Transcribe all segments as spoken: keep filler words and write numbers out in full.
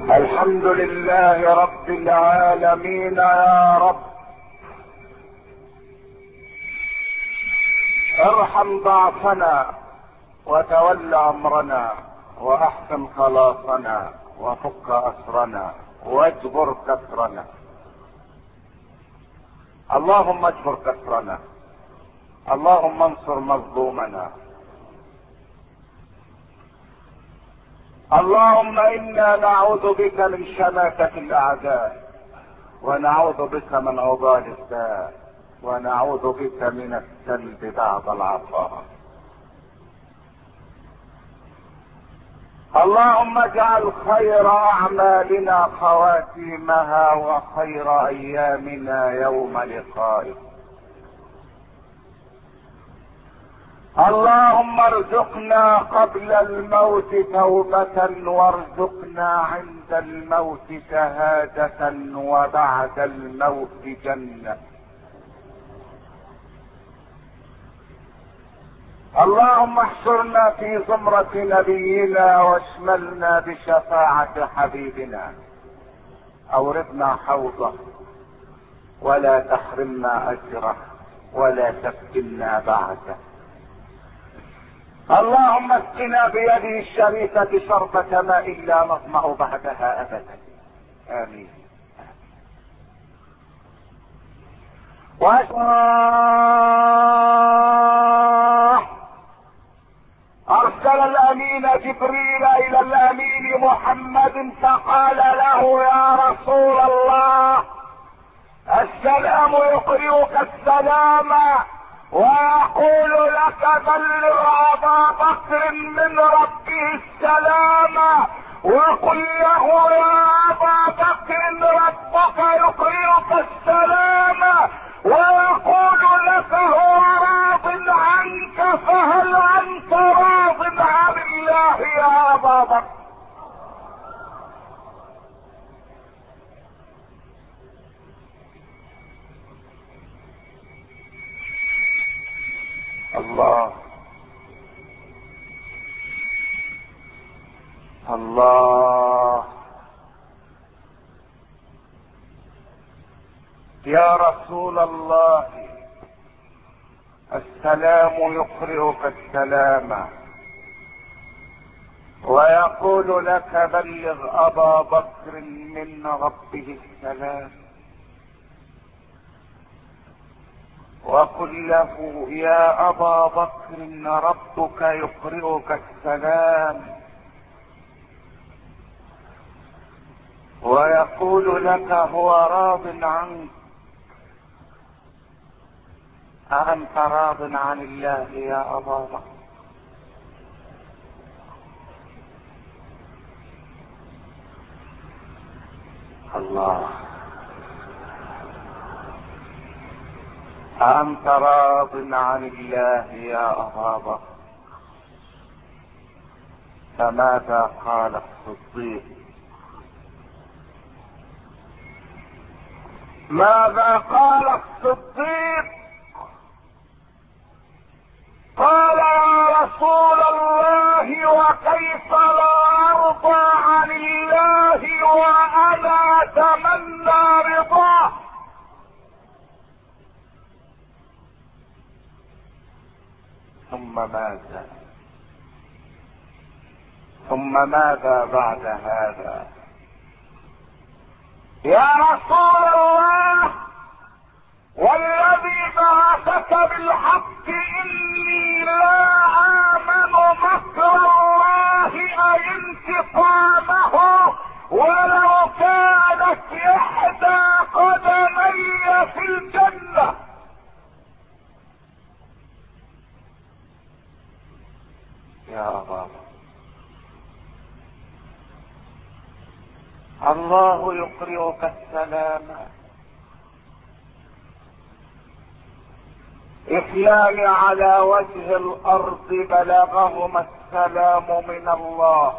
الحمد لله رب العالمين يا رب. ارحم ضعفنا وتول امرنا واحسن خلاصنا وفك اسرنا واجبر كسرنا. اللهم اجبر كسرنا، اللهم انصر مظلومنا. اللهم انا نعوذ بك من شماتة الاعداء، ونعوذ بك من عضال الداء، ونعوذ بك من السلب بعد العطاء. اللهم اجعل خير اعمالنا خواتيمها وخير ايامنا يوم لقائك. اللهم ارزقنا قبل الموت توبة، وارزقنا عند الموت شهادة، وبعد الموت جنة. اللهم احشرنا في زمرة نبينا واشملنا بشفاعة حبيبنا. اوردنا حوضه ولا تحرمنا اجره ولا تفتنا بعده. اللهم اسقنا بيده الشريفة شربة ماء لا نظمأ بعدها ابدا. امين. ارسل الامين جبريل الى الامين محمد فقال له: يا رسول الله، السلام يقرئك السلام ويقول لك بلغ ابا بكر من ربه السلام، وقل له: يا ابا بكر ربك يقرئك السلام ويقول لك هو راض عنك، فهل انت راض عن الله يا ابا بكر؟ الله الله. يا رسول الله، السلام يقرئك السلام ويقول لك بلغ ابا بكر من ربه السلام، وقل له: يا ابا بكر ربك يقرئك السلام ويقول لك هو راض عنك، أأنت راض عن الله يا أبا بكر؟ الله. أأنت راض عن الله يا أبا بكر؟ فماذا قال الصديق؟ ماذا قال الصديق؟ قال: يا رسول الله، وكيف لا ارضى عن الله وانا اتمنى رضاه؟ ثم ماذا؟ ثم ماذا بعد هذا؟ يا رسول الله، والذي بعثك بالحق اني لا امن مكر الله اي انتقامه ولو كانت احدى قدمي في الجنة. يا أبا الله يقرئك السلام. اثنان على وجه الارض بلغهما السلام من الله.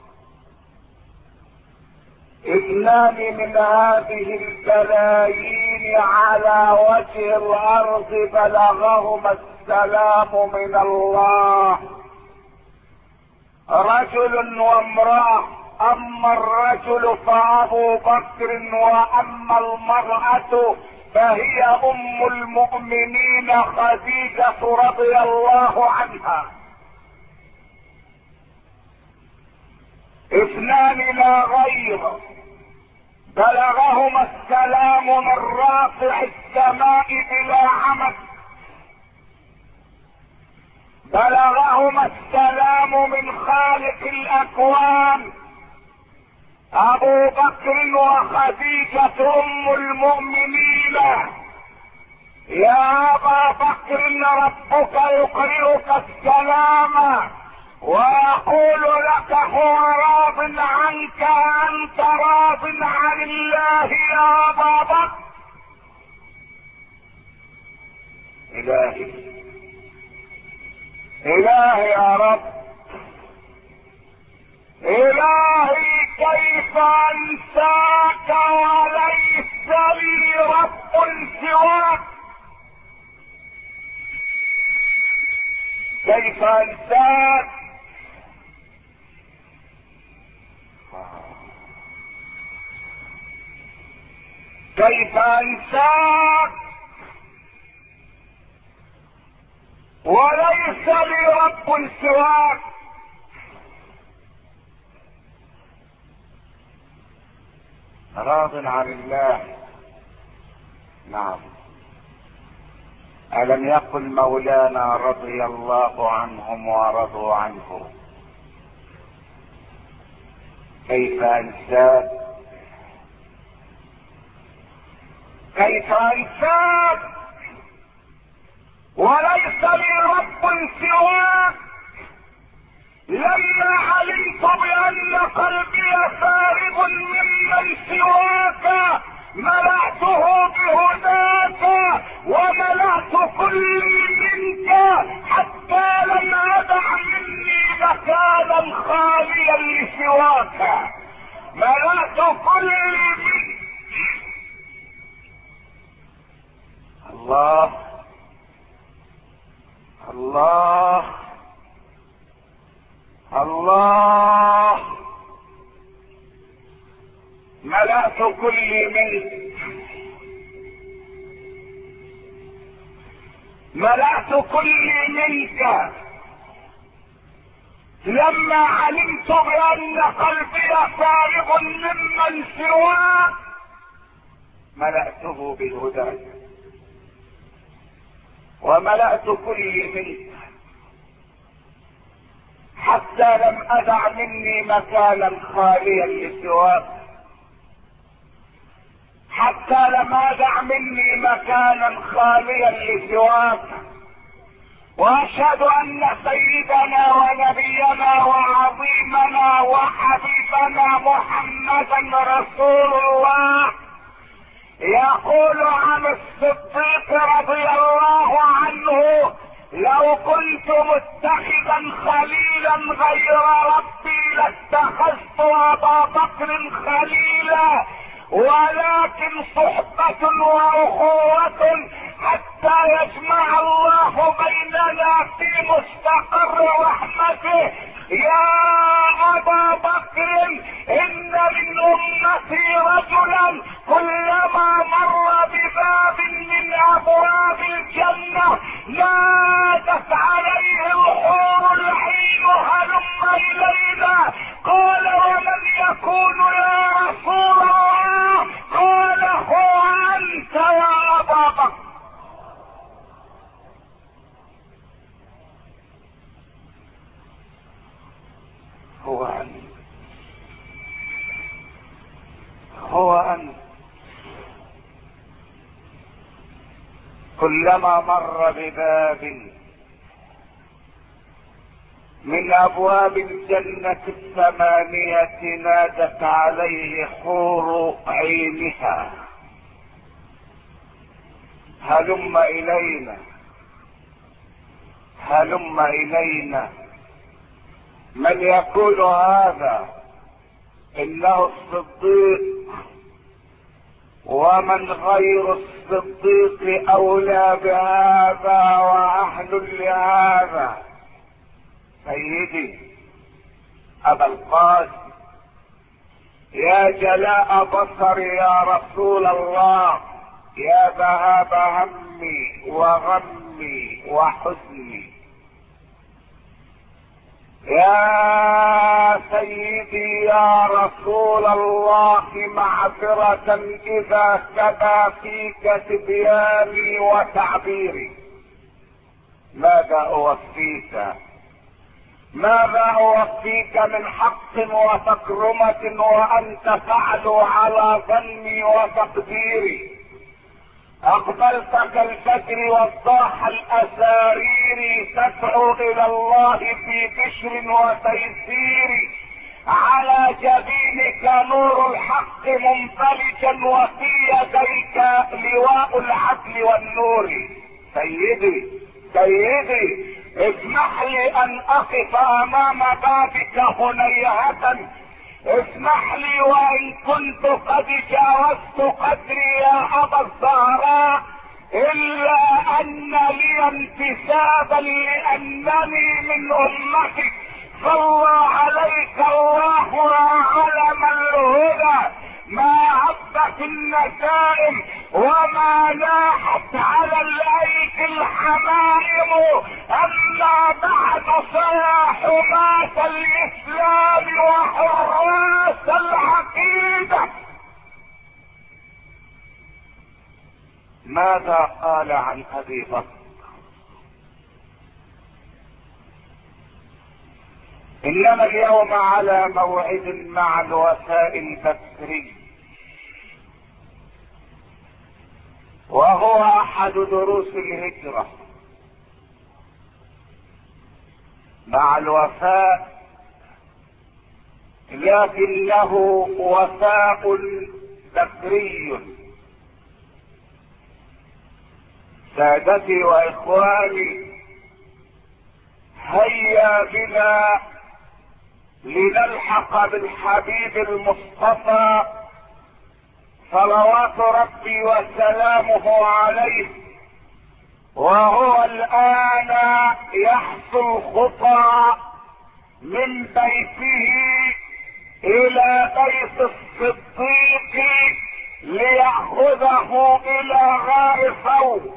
اثنان من هذه البلايين على وجه الارض بلغهما السلام من الله: رجل وامرأة اما الرجل فابو بكر واما المرأة فهي ام المؤمنين خديجة رضي الله عنها. اثنان لا غير بلغهما السلام من رافع السماء بلا عمد، بلغهما السلام من خالق الاكوان. ابو بكر وخديجة ام المؤمنين. يا ابا بكر ربك يقرئك السلام ويقول لك هو راض عنك انت راض عن الله يا ابا بكر. الهي الهي يا رب، الهي كيف انساك وليس لي رب سواك. كيف انساك كيف انساك وليس لي رب سواك. راض عن الله. نعم. ألم يقل مولانا رضي الله عنهم ورضوا عنه كيف انساك كيف انساك وليس لي رب سواك. لما علمت بان قلبي فارغ ممن سواك ملأته بهداك وملأت كلي منك حتى لم أدع مني مكانا خاليا لسواك. ملأت كلي منك. الله الله الله. ملأت كلي منك، ملأت كلي منك. لما علمت بأن قلبي فارغ ممن سواك ملأته بالهدى وملأت كلي منك حتى لم أدع مني مكانا خاليا لسواك، حتى لم أدع مني مكانا خاليا لسواك. واشهد ان سيدنا ونبينا وعظيمنا وحبيبنا محمدا رسول الله يقول عن الصديق رضي الله عنه: لو كنت متخذا خليلا غير ربي لاتخذت ابا بكر خليلا، ولكن صحبة واخوة حتى يجمع الله بيننا في مستقر رحمته. يا ابا بكر ان من امتي رجلا كلما مر بباب من ابواب الجنة نادت عليه الحور العين هلم الينا. قال: ومن يكون يا رسول الله؟ قال: هو انت يا ابا بكر. هو أنت هو أنت. كلما مر بباب من أبواب الجنة الثمانية نادت عليه حور عينها: هلم إلينا هلم إلينا. من يقول هذا؟ انه الصديق، ومن غير الصديق اولى بهذا واهل لهذا. سيدي ابا القاسم يا جلاء بصري يا رسول الله، يا ذهاب همي وغمي وحزني، يا سيدي يا رسول الله، معذرة إذا سبى فيك تبياني وتعبيري. ماذا أوفيك؟ ماذا أوفيك من حق وتكرمة وأنت تعلو على ظني وتقديري؟ أقبلت كالفجر والضاح الأسارير، تدعو إلى الله في بشر وتيسير، على جبينك نور الحق منفلجا، وفي يديك لواء العدل والنور. سيدي سيدي، اسمح لي ان اقف امام بابك هنيهة، اسمح لي وان كنت قد جاوزت قدري يا ابا الزهراء، الا ان لي انتسابا لانني من امتك. صلى عليك الله يا علم الهدى، ما عبت النسائم وما لاحت على الايدي الحمائم، اما بعد فيا حماة الاسلام وحراس العقيدة. ماذا قال عن ابي بكر؟ انما اليوم على موعد مع الوفاء البكري، وهو احد دروس الهجرة. مع الوفاء، لكنه وفاء بكري. سادتي واخواني، هيا بنا لنلحق بالحبيب المصطفى صلوات ربي وسلامه عليه، وهو الآن يحصل الخطى من بيته إلى بيت الصديق ليأخذه إلى غار ثور.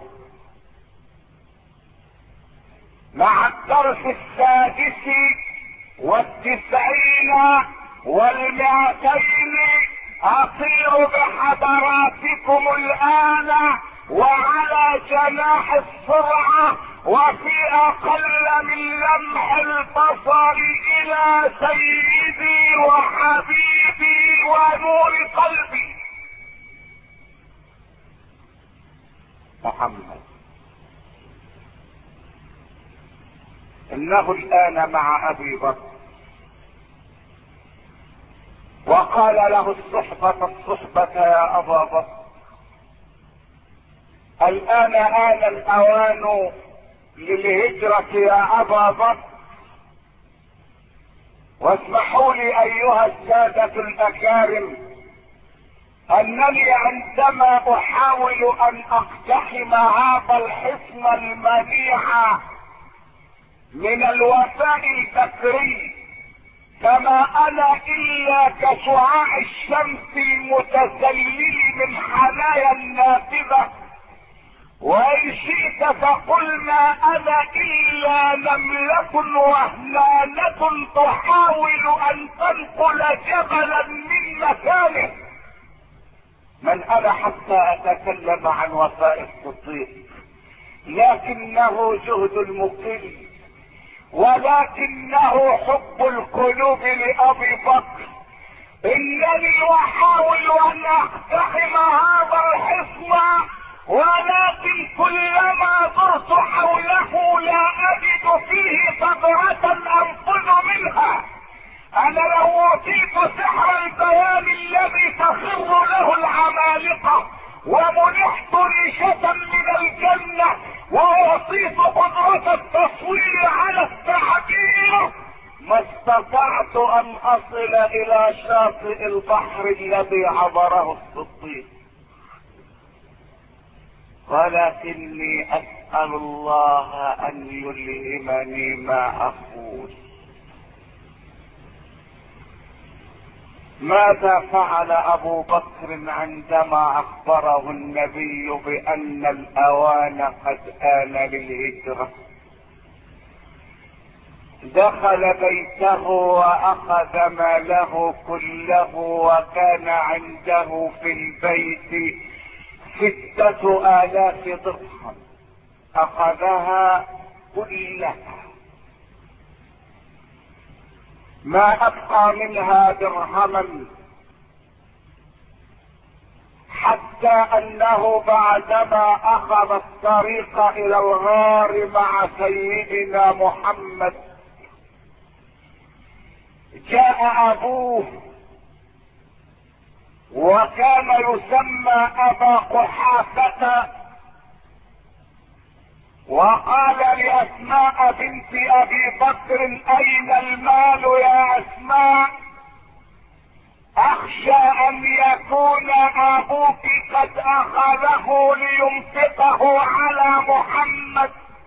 مع الدرس السادس والتسعين والمئتين اطير بحضراتكم الان وعلى جناح السرعة وفي اقل من لمح البصر الى سيدي وحبيبي ونور قلبي محمد. انه الان مع ابي بكر، وقال له الصحبة الصحبة يا ابا بكر، الان آن الاوان للهجرة يا ابا بكر، واسمحوا لي ايها السادة الاكارم انني عندما احاول ان اقتحم هذا الحصن المنيع من الوفاء البكري، كما انا الا كشعاع الشمس المتسلل من حنايا النافذة، وان شئت فقل ما انا الا نملة وهلالة تحاول ان تنقل جبلا من مكانه. من انا حتى اتكلم عن وفاء الصديق؟ لكنه جهد المقل، ولكنه حب القلوب لأبي بكر. انني احاول ان اقتحم هذا الحصن، ولكن كلما درت حوله لا اجد فيه ثغرة انفذ منها. انا لو اوتيت سحر البيان الذي تخر له العمالقة، ومنحت ريشة من الجنة، واعطيت قدرة التصوير على التعبير، ما استطعت ان اصل الى شاطئ البحر الذي عبره الصديق. ولكني اسأل الله ان يلهمني ما اقول. ماذا فعل ابو بكر عندما اخبره النبي بان الاوان قد آن للهجرة؟ دخل بيته واخذ ماله كله، وكان عنده في البيت ستة الاف درهم، اخذها كلها، ما ابقى منها درهما، حتى انه بعدما اخذ الطريق الى الغار مع سيدنا محمد جاء ابوه، وكان يسمى ابا قحافة، وقال لاسماء بنت ابي بكر اين المال يا اسماء؟ اخشى ان يكون ابوك قد اخذه لينفقه على محمد.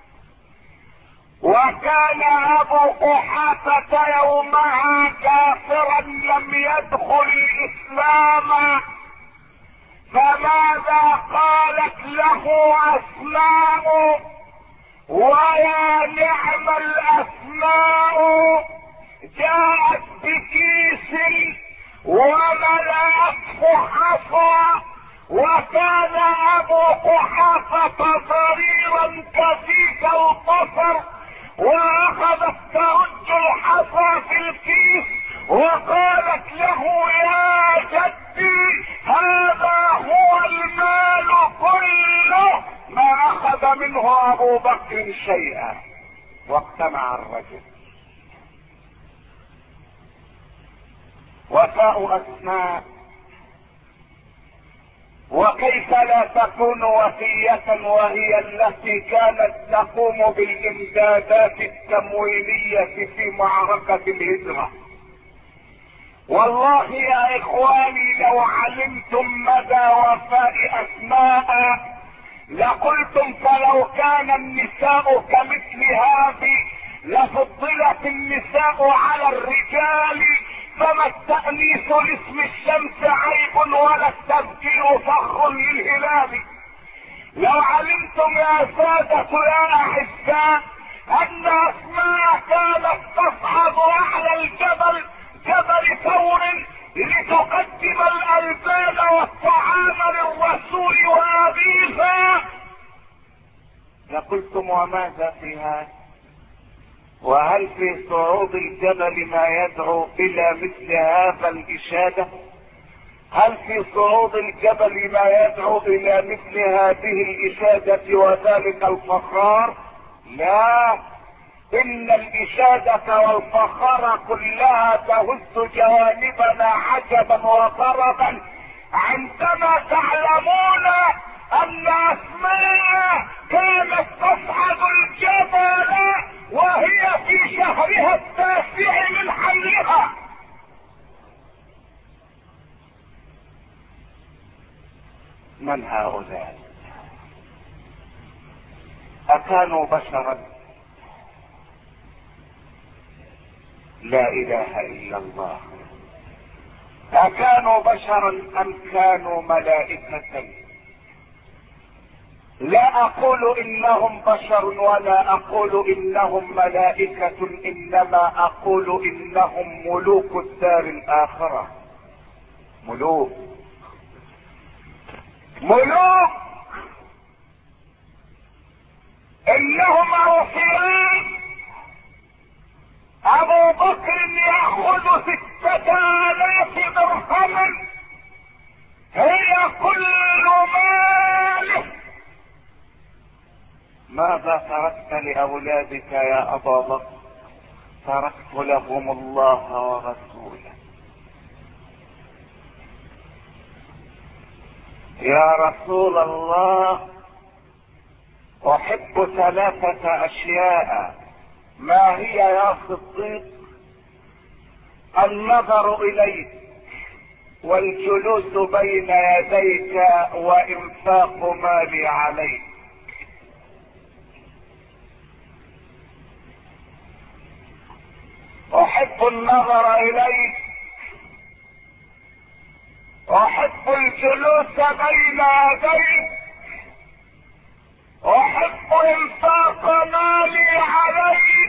وكان ابو قحافة يومها كافرا لم يدخل الاسلام، فماذا قالت له اسماء؟ ويا نعم الاسماء، جاءت بكيس وملأته حصى، وكان ابو قحافة ضريرا كثيف البصر، واخذت ترج الحصى في الكيس وقالت له يا جدي هذا هو المال كله، ما اخذ منه ابو بكر شيئا. واقتنع الرجل. وفاء اسماء، وكيف لا تكون وفية وهي التي كانت تقوم بالامدادات التمويلية في معركة الهجرة. والله يا اخواني لو علمتم مدى وفاء اسماء لقلتم فلو كان النساء كمثل هذه لفضلت النساء على الرجال، فما التأنيس لاسم الشمس عيب ولا التذكير فخر للهلال. لو علمتم يا سادة يا احساء ان اسماء كانت تصعد اعلى الجبل جبل ثور لتقدم الالبان والطعام للرسول وابيها لقلتم وماذا في هذا؟ وهل في صعود الجبل ما يدعو الى مثل هذا الاشادة؟ هل في صعود الجبل ما يدعو الى مثل هذه الاشادة وذلك الفخار؟ لا، ان الاشادة والفخار كلها تهز جوانبنا عجبا وطربا عندما تعلمون ان اسماء كانت تصعد الجبل وهي في شهرها التاسع من حملها. من هؤلاء؟ اكانوا بشرا؟ لا اله الا الله. اكانوا بشرا ام كانوا ملائكة؟ لا اقول انهم بشر ولا اقول انهم ملائكة، انما اقول انهم ملوك الدار الاخرة. ملوك ملوك انهم رسلان. ابو بكر ياخذ ستة الاف درهم هي كل ماله. ماذا تركت لاولادك يا ابا بكر؟ تركت لهم الله ورسوله. يا رسول الله احب ثلاثة اشياء. ما هي يا صديق؟ النظر اليك والجلوس بين يديك وانفاق مالي عليك. احب النظر اليك احب الجلوس بين يديك، احب انفاق مالي عليك.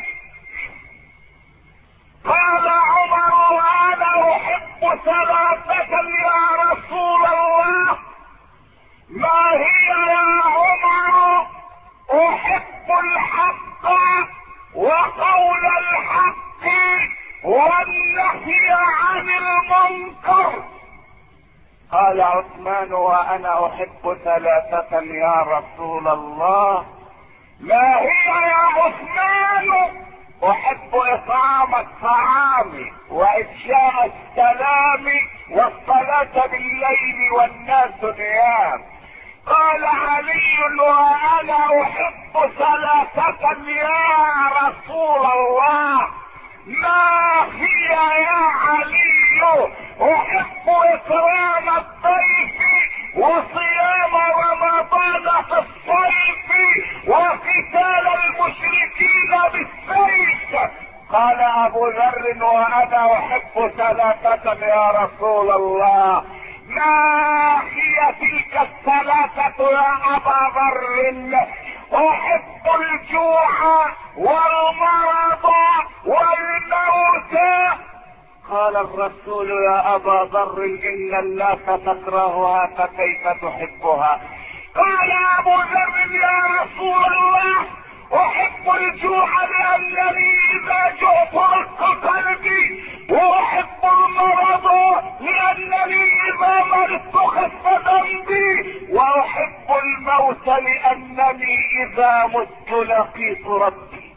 قال عمر وانا احب ثلاثة يا رسول الله. ما هي يا عمر؟ احب الحق وقول الحق والنهي عن المنكر. قال عثمان وانا احب ثلاثة يا رسول الله. ما هي يا عثمان؟ احب اطعام الطعام وافشاء السلام والصلاة بالليل والناس نيام. قال علي وانا احب ثلاثة يا رسول الله. ما هي يا علي؟ احب اكرام الضيف وصيام رمضان في الصيف وقتال المشركين بالسيف. قال ابو ذر وانا احب ثلاثة يا رسول الله. ما هي تلك الثلاثة يا ابا ذر؟ احب الجوع والمرض والموت. قال الرسول يا ابا ذر ان الناس تكرهها فكيف تحبها؟ قال ابو ذر يا رسول الله احب الجوع لانني اذا جعت رق قلبي، واحب المرض لانني اذا مرضت خف ذنبي، واحب الموت لانني اذا مت لقيت ربي.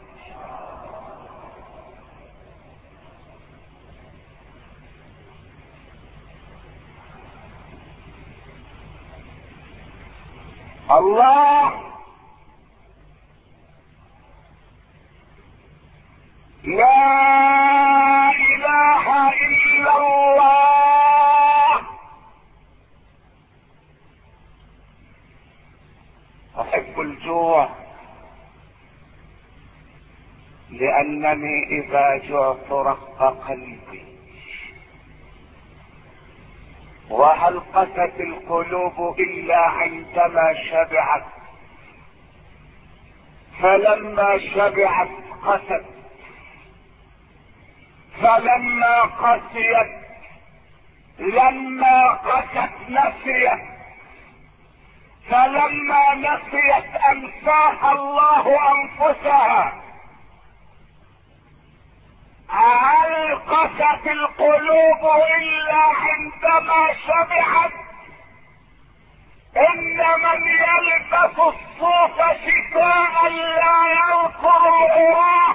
الله لا اله الا الله. احب الجوع لانني اذا جعت رق قلبي. وهل قست القلوب الا عندما شبعت؟ فلما شبعت قست، فلما قسيت لما قست نسيت، فلما نسيت انساها الله انفسها. هل قست القلوب الا عندما شبعت؟ ان من يلبس الصوف شتاء لا يذكر العراق،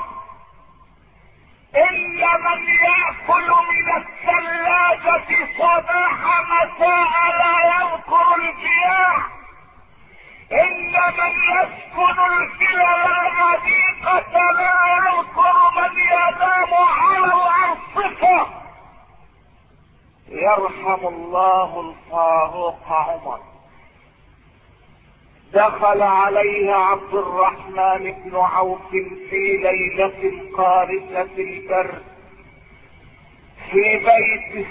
ان من يأكل من الثلاجة صباح مساء لا يذكر الجياع، ان من يسكن الفلل العتيقة لا يذكر من ينام على الارصفة. يرحم الله الفاروق عمر، دخل عليه عبد الرحمن بن عوف في ليلة قارسة البرد في بيته،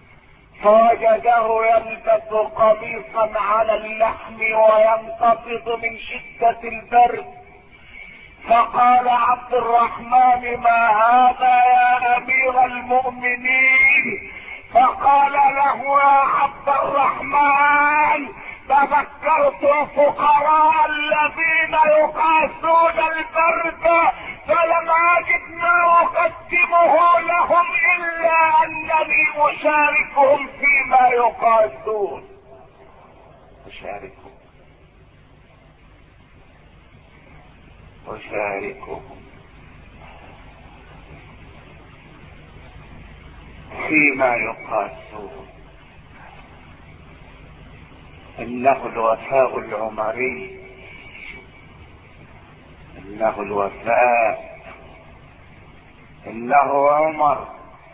فوجده يلبس قميصا على اللحم وينتفض من شدة البرد. فقال عبد الرحمن ما هذا يا امير المؤمنين؟ فقال له يا عبد الرحمن تذكرت الفقراء الذين يقاسون البرد فلم اجد ما اقدمه لهم الا انني اشاركهم فيما يقاسون. اشاركهم اشاركهم فيما يقاسون. انه الوفاء العمري، انه الوفاء، انه عمر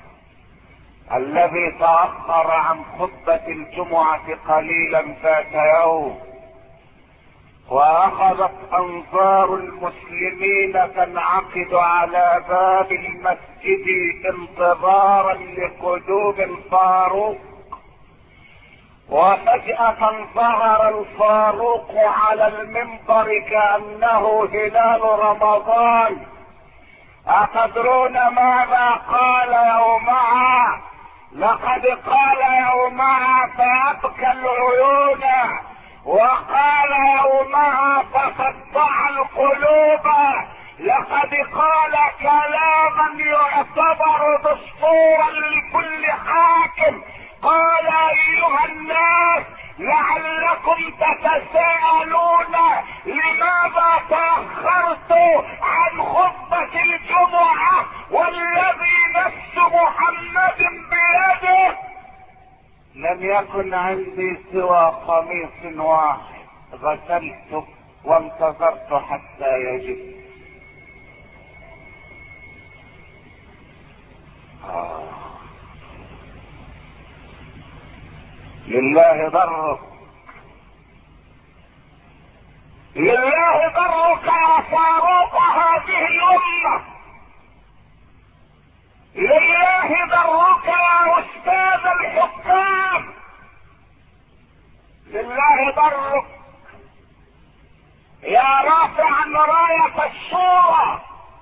الذي تأخر عن خطبة الجمعة قليلا ذات يوم، واخذت انظار المسلمين تنعقد على باب المسجد انتظارا لقدوم الفاروق. وفجأة ظهر الفاروق على المنبر كأنه هلال رمضان. أتدرون ماذا قال يومها؟ لقد قال يومها فأبكى العيون، وقال يومها فصدع القلوب. لقد قال كلاما يعتبر دستورا لكل حاكم. قال ايها الناس لعلكم تتساءلون لماذا تأخرت عن خطبة الجمعة والذي نفس محمد بيده لم يكن عندي سوى قميص واحد غسلته وانتظرت حتى يجب. آه. لله ضرك، لله ضرك يا فاروق هذه الأمة، لله ضرك يا أستاذ الحكام، لله ضرك يا رافعا راية الشورى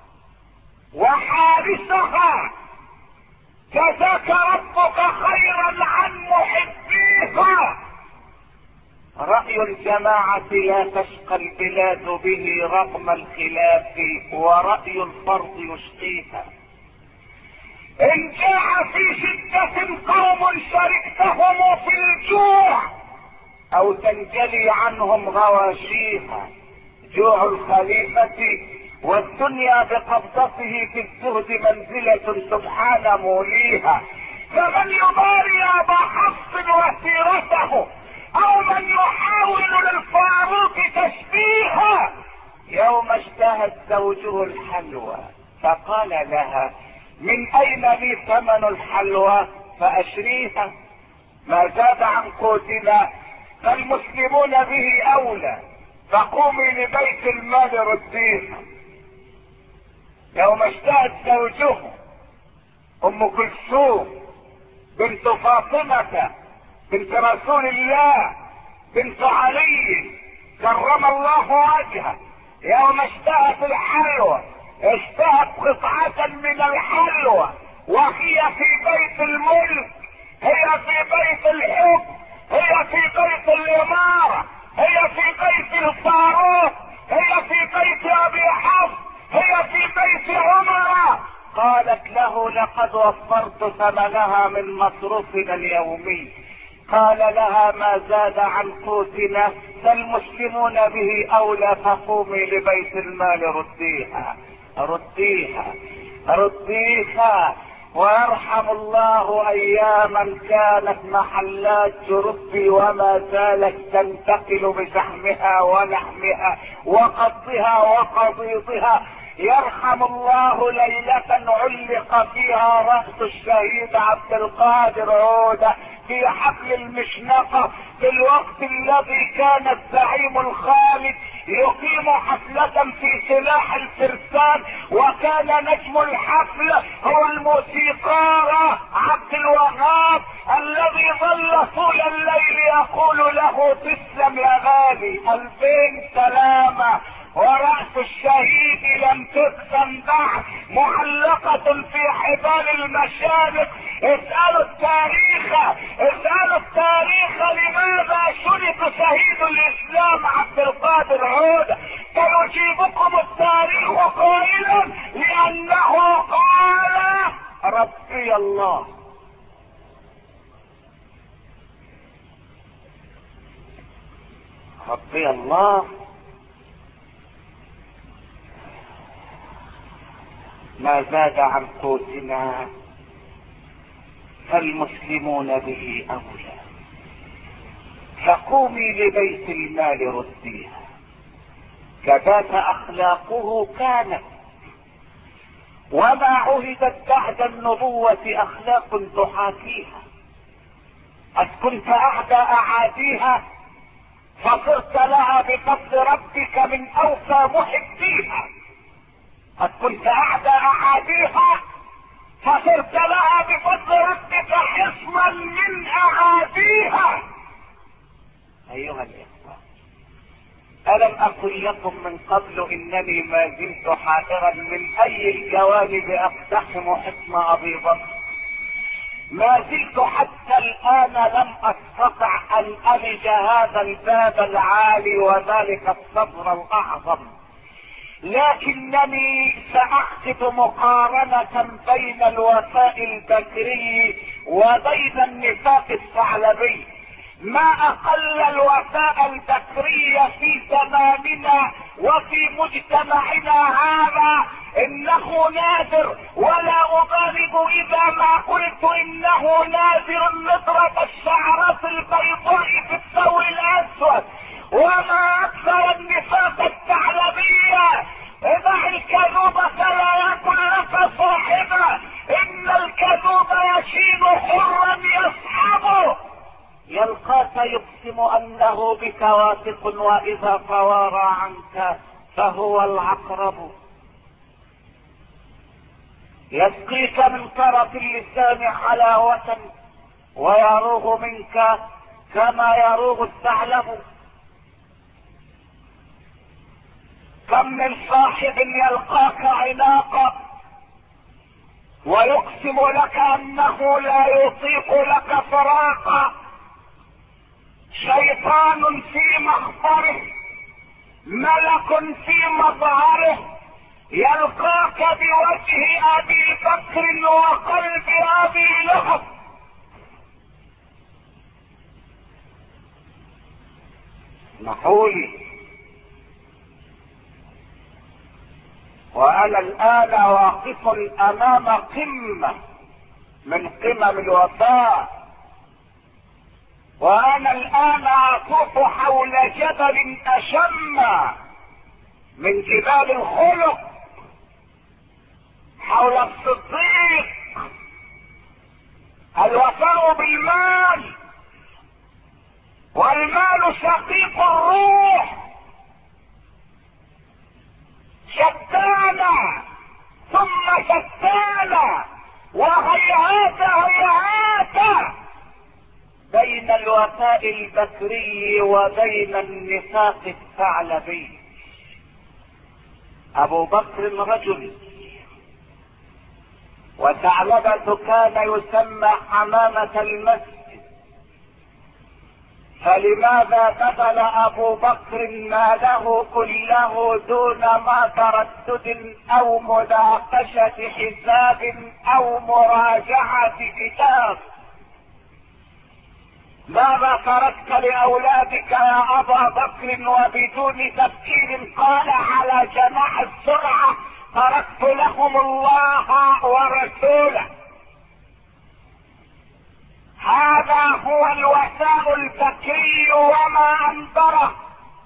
وحارسها. جزاك ربك خيرا عن محبيها. رأي الجماعة لا تشقى البلاد به رغم الخلاف، ورأي الفرد يشقيها. إن جاء في شدة قوم شركتهم في الجوع أو تنجلي عنهم غواشيها. جوع الخليفة والدنيا بقبضته في الزهد منزلة سبحان موليها. فمن يباري أبا حفص وسيرته أو من يحاول للفاروق تشبيها. يوم اشتهت زوجه الحلوى فقال لها من أين لي ثمن الحلوى فأشريها؟ ما زاد عن قوتنا فالمسلمون به أولى، فقومي لبيت المال رديها. يوم اشتهت زوجه ام كلثوم بنت فاطمة بنت رسول الله بنت علي كرم الله وجهه، يوم اشتهت الحلوى اشتهت قطعة من الحلوى وهي في بيت الملك، هي في بيت الحكم، هي في بيت الامارة، هي في بيت الفاروق، هي في بيت ابي حفص، هي في بيت عمر. قالت له لقد وفرت ثمنها من مصروفنا اليومي. قال لها ما زاد عن قوتنا فالمسلمون به اولى، فقومي لبيت المال رديها رديها رديها. ويرحم الله اياما كانت محلات تربي وما زالت تنتقل بشحمها ولحمها وقضها وقضيضها. يرحم الله ليلة علق فيها رأس الشهيد عبد القادر عودة في حفل المشنقة، في الوقت الذي كان الزعيم الخالد يقيم حفلة في سلاح الفرسان، وكان نجم الحفل هو الموسيقار عبد الوهاب الذي ظل طول الليل يقول له تسلم يا غالي الفين سلامة. ورأس الشهيد لم تقسم بعد معلقة في حبال المشارق. اسألوا التاريخ اسألوا التاريخ لماذا شرط شهيد الاسلام عبد القادر عودة؟ فيجيبكم التاريخ قائلا لانه قال ربي الله. ربي الله ما زاد عن قوتنا فالمسلمون به اولى، فقومي لبيت المال رديها. كذاك اخلاقه كانت، وما عهدت بعد النبوة اخلاق تحاكيها. قد كنت اعدى اعاديها فصرت لها بفضل ربك من اوفى محبيها. قد كنت اعدى اعاديها فصرت لها بفضل ربك حصنا من اعاديها. ألم أقل لكم من قبل إنني ما زلت حائرا من أي الجوانب أقتحم حصن أبي بكر؟ ما زلت حتى الآن لم أستطع أن ألج هذا الباب العالي وذلك الصبر الأعظم، لكنني سأعقد مقارنة بين الوفاء البكري وبين النفاق الثعلبي. ما اقل الوفاء البكري في زماننا وفي مجتمعنا هذا انه نادر، ولا ابالغ اذا ما قلت انه نادر نضرة الشعرة البيضاء في الثوب الاسود. وما اكثر النفاق الثعلبية، اذا الكذوب فلا يكن لك صاحبه، ان الكذوب يشين حرا يصحبه، يلقاك يقسم انه بك واثق واذا توارى عنك فهو العقرب، يسقيك من طرف اللسان حلاوة ويروغ منك كما يروغ الثعلب. كم من صاحب يلقاك عناقا ويقسم لك انه لا يطيق لك فراقا، شيطان في مخبره ملك في مظهره، يلقاك بوجه ابي بكر وقلب ابي لهب. نحولي وانا الان واقف امام قمة من قمم الوفاء، وانا الان اطوف حول جبل اشم من جبال الخلق، حول الصديق. الوفاء بالمال، والمال شقيق الروح، شتانا ثم شتانا وهيهات هيهات بين الوفاء البكري وبين النفاق الثعلبي. ابو بكر رجل، وثعلبة كان يسمى حمامة المسجد، فلماذا بذل ابو بكر ماله كله دون ما تردد او مناقشة حساب او مراجعة كتاب؟ ماذا تركت لاولادك يا ابا بكر؟ وبدون تفكير قال على جناح السرعة: تركت لهم الله ورسوله. هذا هو الوفاء البكري وما انبره.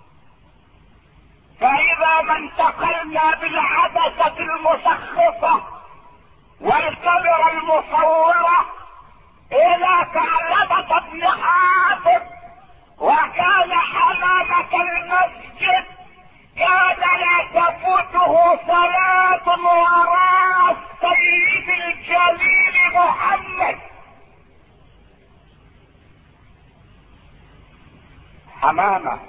فاذا ما انتقلنا بالعدسة المسخفة والكاميرا المصورة الى ثعلبة بن حاتم، وكان حمامة المسجد كان لا تفوته صلاة وراء السيد الجليل محمد. حمامة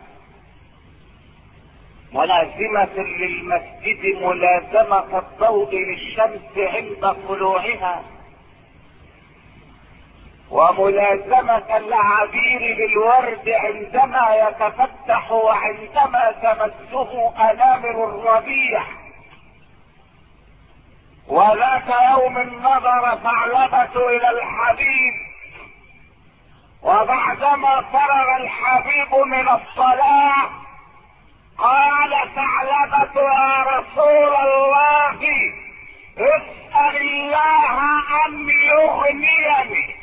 ملازمة للمسجد ملازمة الضوء للشمس عند طلوعها، وملازمة العبير للورد عندما يتفتح وعندما تمسه انامل الربيع. وذات يوم نظر ثعلبة الى الحبيب، وبعدما فرغ الحبيب من الصلاة قال ثعلبة: يا رسول الله، اسأل الله ان يغنيني.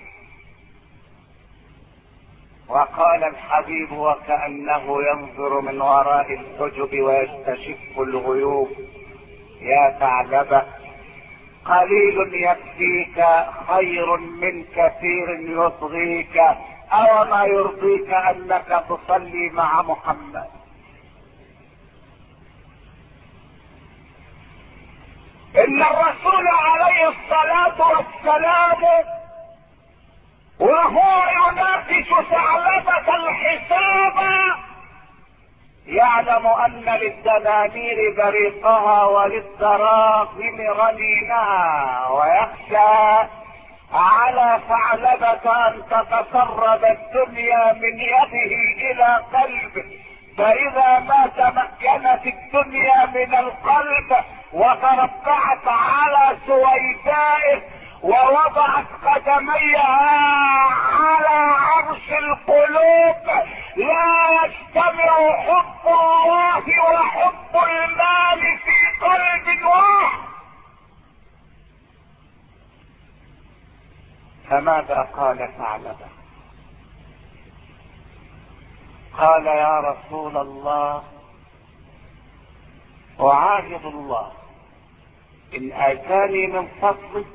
وقال الحبيب وكأنه ينظر من وراء الحجب ويستشف الغيوب: يا ثعلبة، قليل يكفيك خير من كثير يطغيك، او ما يرضيك انك تصلي مع محمد. ان الرسول عليه الصلاة والسلام وهو يناقش ثعلبة الحساب، يعني يعلم ان للدنانير بريقها وللدراهم رنينها، ويخشى على ثعلبة ان تتسرب الدنيا من يده الى قلبه، فاذا ما تمكنت الدنيا من القلب وتربعت على سويدائه ووضعت قدميها على عرش القلوب، لا يجتمع حب الله وحب المال في قلب واحد. فماذا قال ثعلبة؟ قال يا رسول الله أعاهد الله إن آتاني من فضله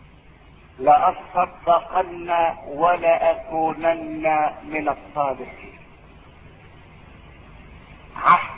لأصدقن ولأكونن من الصالحين. عهد،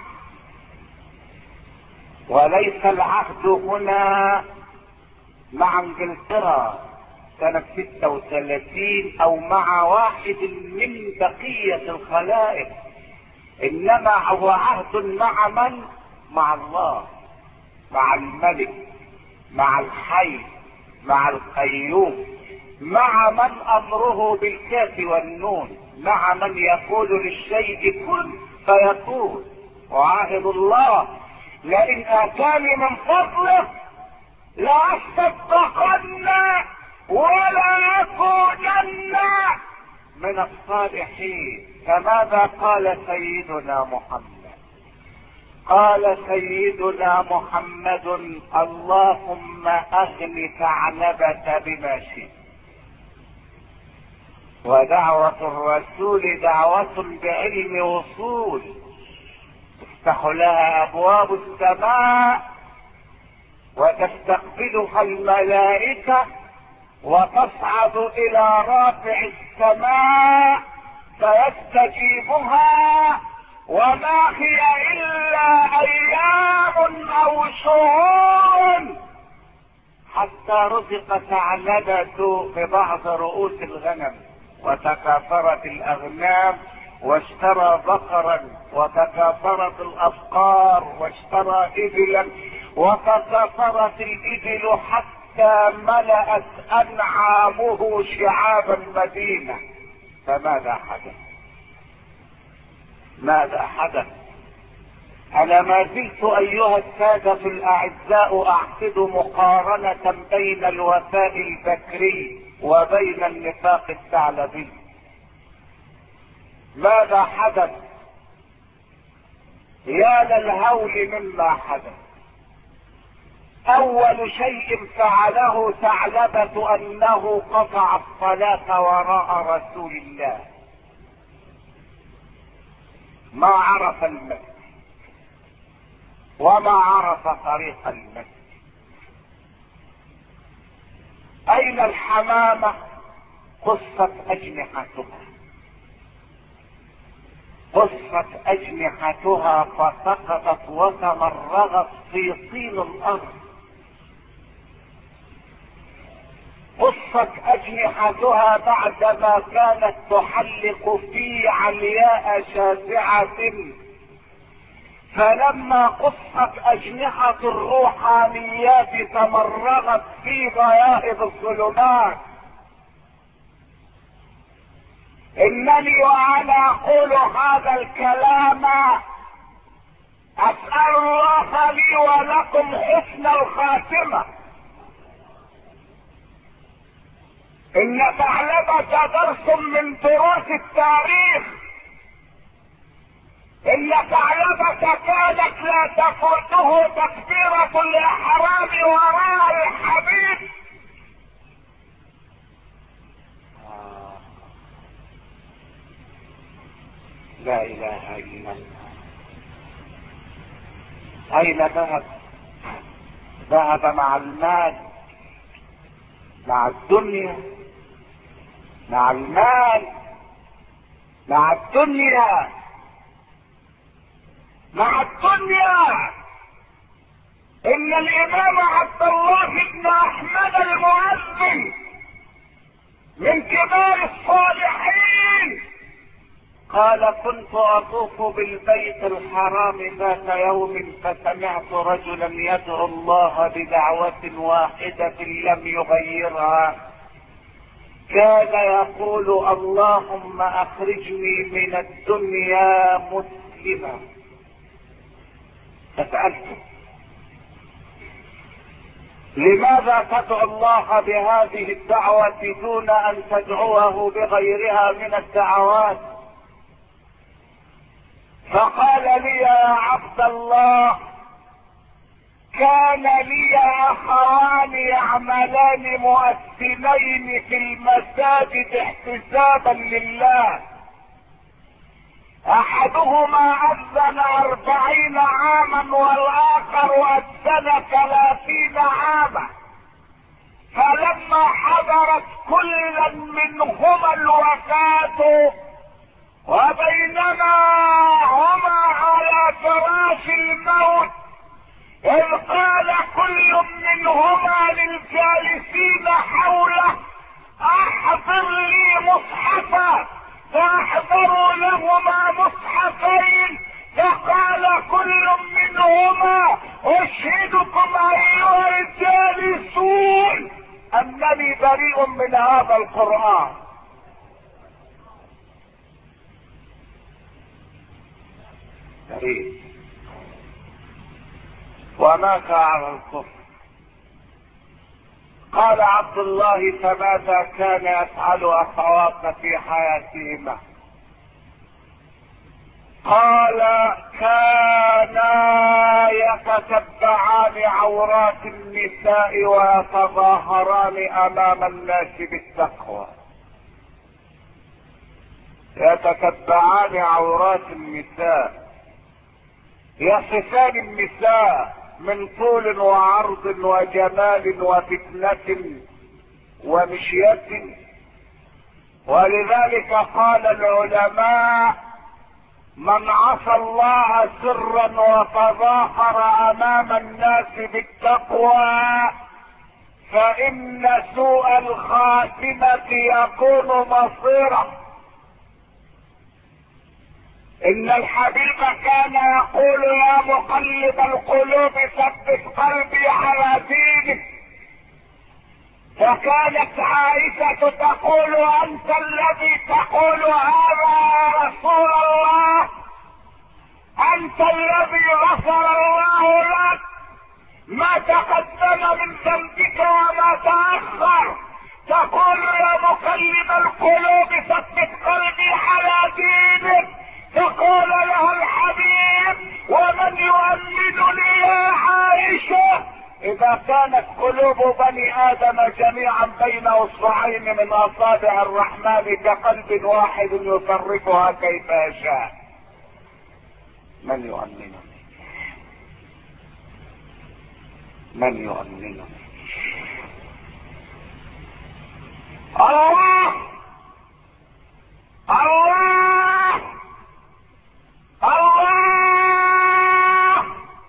وليس العهد هنا مع انجلترا سنة ستة وثلاثين او مع واحد من بقية الخلائق، انما هو عهد مع من؟ مع الله، مع الملك، مع الحي، مع القيوم، مع من امره بالكاف والنون، مع من يقول للشيء كن فيكون. وعهد الله لئن اتاني من فضله لاصدقن ولا يكونن من الصالحين. فماذا قال سيدنا محمد؟ قال سيدنا محمد اللهم اغن ثعلبة بما شئت. ودعوة الرسول دعوة بعلم وصول، تفتح لها ابواب السماء وتستقبلها الملائكة وتصعد الى رافع السماء فيستجيبها، وما هي الا ايام او شهور حتى رزق ثعلبة ببعض رؤوس الغنم، وتكاثرت الاغنام واشترى بقرا، وتكاثرت الابقار واشترى ابلا، وتكاثرت الابل حتى ملأت انعامه شعاب المدينة. فماذا حدث؟ ماذا حدث؟ انا ما زلت ايها السادة الاعزاء اعقد مقارنة بين الوفاء البكري وبين النفاق الثعلبي. ماذا حدث؟ يا للهول مما حدث. اول شيء فعله ثعلبة انه قطع الصلاة وراء رسول الله، ما عرف المسجد وما عرف طريق المسجد. اين الحمامة؟ قصت اجنحتها، قصت اجنحتها فسقطت وتمرغت في طين الارض. قصت اجنحتها بعدما كانت تحلق في علياء شاسعة، فلما قصت اجنحة الروحانيات تمرغت في غياهب الظلمات. انني وانا اقول هذا الكلام اسأل الله لي ولكم حسن الخاتمة. ان ثعلبة درس من دروس التاريخ. ان ثعلبة كانت لا تفوته تكبيرة الاحرام وراء الحبيب. لا اله الا الله. اين ذهب؟ ذهب مع المال، مع الدنيا، مع المال، مع الدنيا، مع الدنيا. ان الامام عبد الله بن احمد المؤذن من كبار الصالحين قال كنت اطوف بالبيت الحرام ذات يوم فسمعت رجلا يدعو الله بدعوة واحدة لم يغيرها، كان يقول اللهم اخرجني من الدنيا مسلما. فسألته لماذا تدعو الله بهذه الدعوة دون ان تدعوه بغيرها من الدعوات؟ فقال لي يا عبد الله كان لي اخوان يعملان مؤذنين في المساجد احتسابا لله، احدهما اذن اربعين عاما والاخر اذن ثلاثين عاما، فلما حضرت كل منهما الوفاة وبينما هما على فراش الموت إذ قال كل منهما للجالسين حوله احضر لي مصحفا، فاحضروا لهما مصحفين، فقال كل منهما اشهدكم ايها الجالسون انني بريء من هذا القرآن. بريء ومات على الكفر. قال عبد الله فماذا كان يفعل اخواتك في حياتهما؟ قال كانا يتتبعان عورات النساء ويتظاهران امام الناس بالتقوى. يتتبعان عورات النساء، يصفان النساء من طول وعرض وجمال وفتنة ومشية. ولذلك قال العلماء من عصى الله سرا وتظاهر امام الناس بالتقوى فان سوء الخاتمة يكون مصيره. ان الحبيب كان يقول يا مقلب القلوب ثبت قلبي على دينك، فكانت عائشة تقول انت الذي تقول هذا يا رسول الله، انت الذي غفر الله لك ما تقدم من ذنبك وما تأخر، تقول يا مقلب القلوب ثبت قلبي على دينك. فقال لها الحبيب ومن يؤمنني يا عائشة؟ اذا كانت قلوب بني ادم جميعا بين اصبعين من اصابع الرحمن كقلب واحد يصرفها كيف يشاء، من يؤمنني؟ من يؤمنني؟ الله الله الله.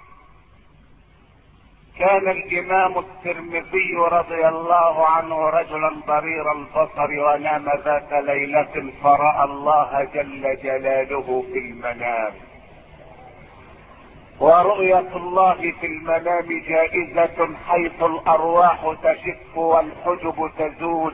كان الامام الترمذي رضي الله عنه رجلا ضرير البصر ونام ذات ليلة فرأى الله جل جلاله في المنام، ورؤية الله في المنام جائزة حيث الارواح تشف والحجب تزول.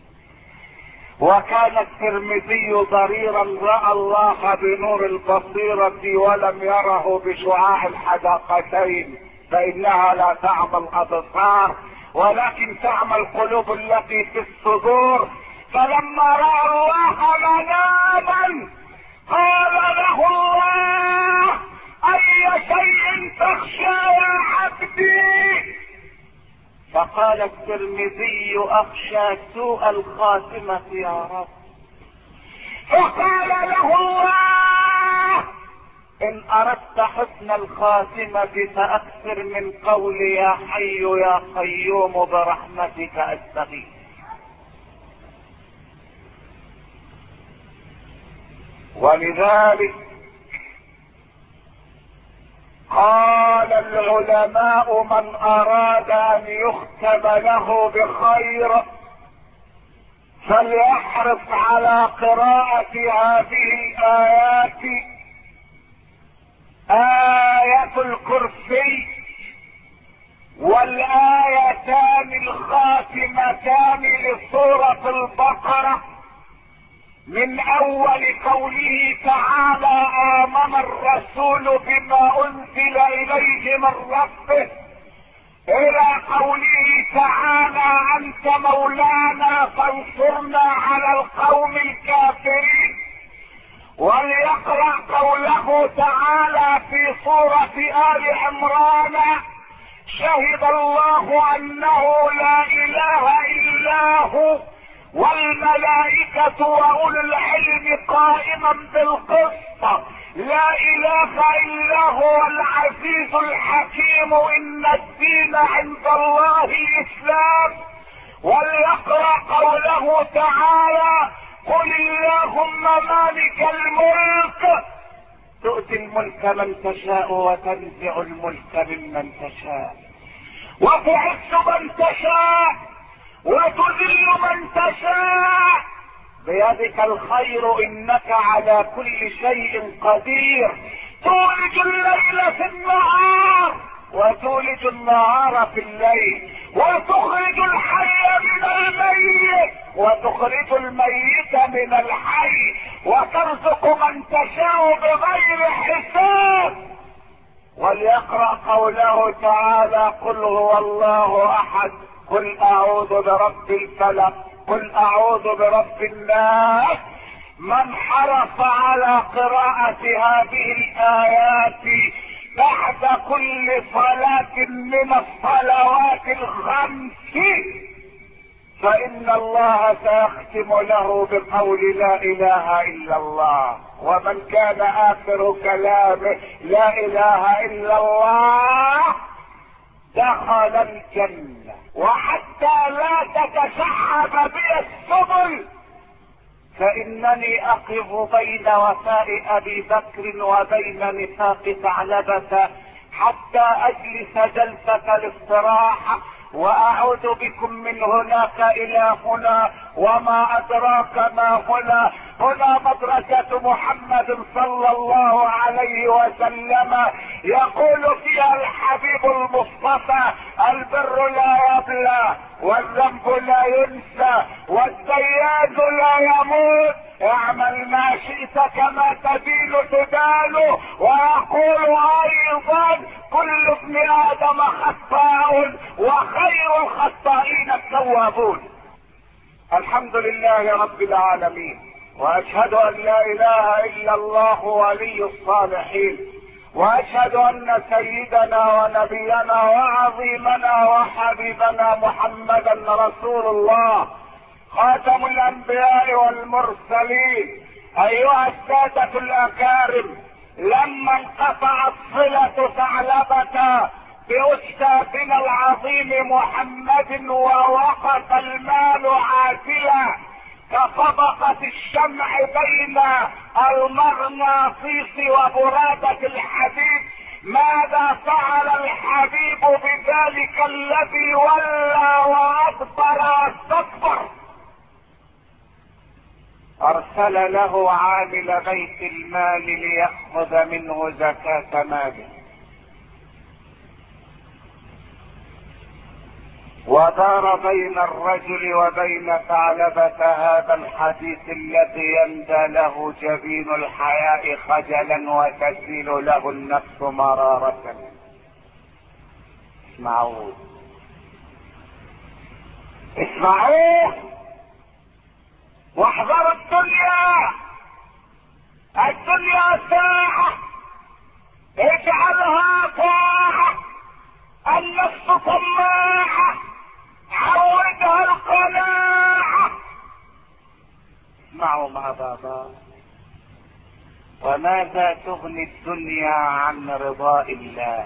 وكان الترمذي ضريرا رأى الله بنور البصيرة ولم يره بشعاع الحدقتين، فإنها لا تعمى الأبصار ولكن تعمى القلوب التي في الصدور. فلما رأى الله مناما قال له الله أي شيء تخشى يا عبدي؟ فقال الترمذي اخشى سوء الخاتمة يا رب. فقال له الله ان اردت حسن الخاتمة فاكثر من قول يا حي يا قيوم برحمتك استغيث. ولذلك قال العلماء من اراد ان يختم له بخير فليحرص على قراءة هذه الآيات، آية الكرسي والآيتان الخاتمتان لسورة البقرة، من أول قوله تعالى آمن الرسول بما أنزل إليه من ربه إلى قوله تعالى أنت مولانا فانصرنا على القوم الكافرين. وليقرأ قوله تعالى في سورة آل عمران شهد الله أنه لا إله إلا هو والملائكة وأولو العلم قائما بالقسط لا إله إلا هو العزيز الحكيم إن الدين عند الله الإسلام. وليقرأ قوله تعالى قل اللهم مالك الملك تؤتي الملك من تشاء وتنزع الملك ممن تشاء وتعز من تشاء وتذل من تشاء بيدك الخير انك على كل شيء قدير. تولج الليل في النهار وتولج النهار في الليل وتخرج الحي من الميت وتخرج الميت من الحي وترزق من تشاء بغير حساب. وليقرأ قوله تعالى قل هو الله احد قل اعوذ برب الفلق قل اعوذ برب الناس. من حرص على قراءة هذه الآيات بعد كل صلاة من الصلوات الخمس فإن الله سيختم له بقول لا إله إلا الله. ومن كان آخر كلامه لا إله إلا الله دخل الجنة. وحتى لا تتشعب بي السبل فإنني أقف بين وفاء أبي بكر وبين نفاق ثعلبة حتى أجلس جلسة الاستراحة وأعود بكم من هناك إلى هنا وما أدراك ما هنا. هنا مدرسة محمد صلى الله عليه وسلم يقول فيها الحبيب المصطفى البر لا يبلى والذنب لا ينسى والديان لا يموت اعمل ما شئت كما تدين تدان. ويقول ايضا كل ابن ادم خطاء وخير الخطائين التوابون. الحمد لله رب العالمين واشهد ان لا اله الا الله ولي الصالحين واشهد ان سيدنا ونبينا وعظيمنا وحبيبنا محمدا رسول الله خاتم الانبياء والمرسلين. ايها السادة الاكارم لما انقطعت صلة ثعلبة باستاذنا العظيم محمد ووقف المال عاتلا كطبقة الشمع بين المغناطيس وبرادة الحديد ماذا فعل الحبيب بذلك الذي ولى وادبر واستكبر؟ ارسل له عامل بيت المال ليأخذ منه زكاة ماله ودار بين الرجل وبين ثعلبة هذا الحديث الذي يندى له جبين الحياء خجلا وتسيل له النفس مرارة. اسمعوا اسمعوا واحذروا الدنيا. الدنيا ساعة اجعلها طاعة. النفس طماعة عودها القناعة. اسمعوا مع بابا. وماذا تغني الدنيا عن رضاء الله؟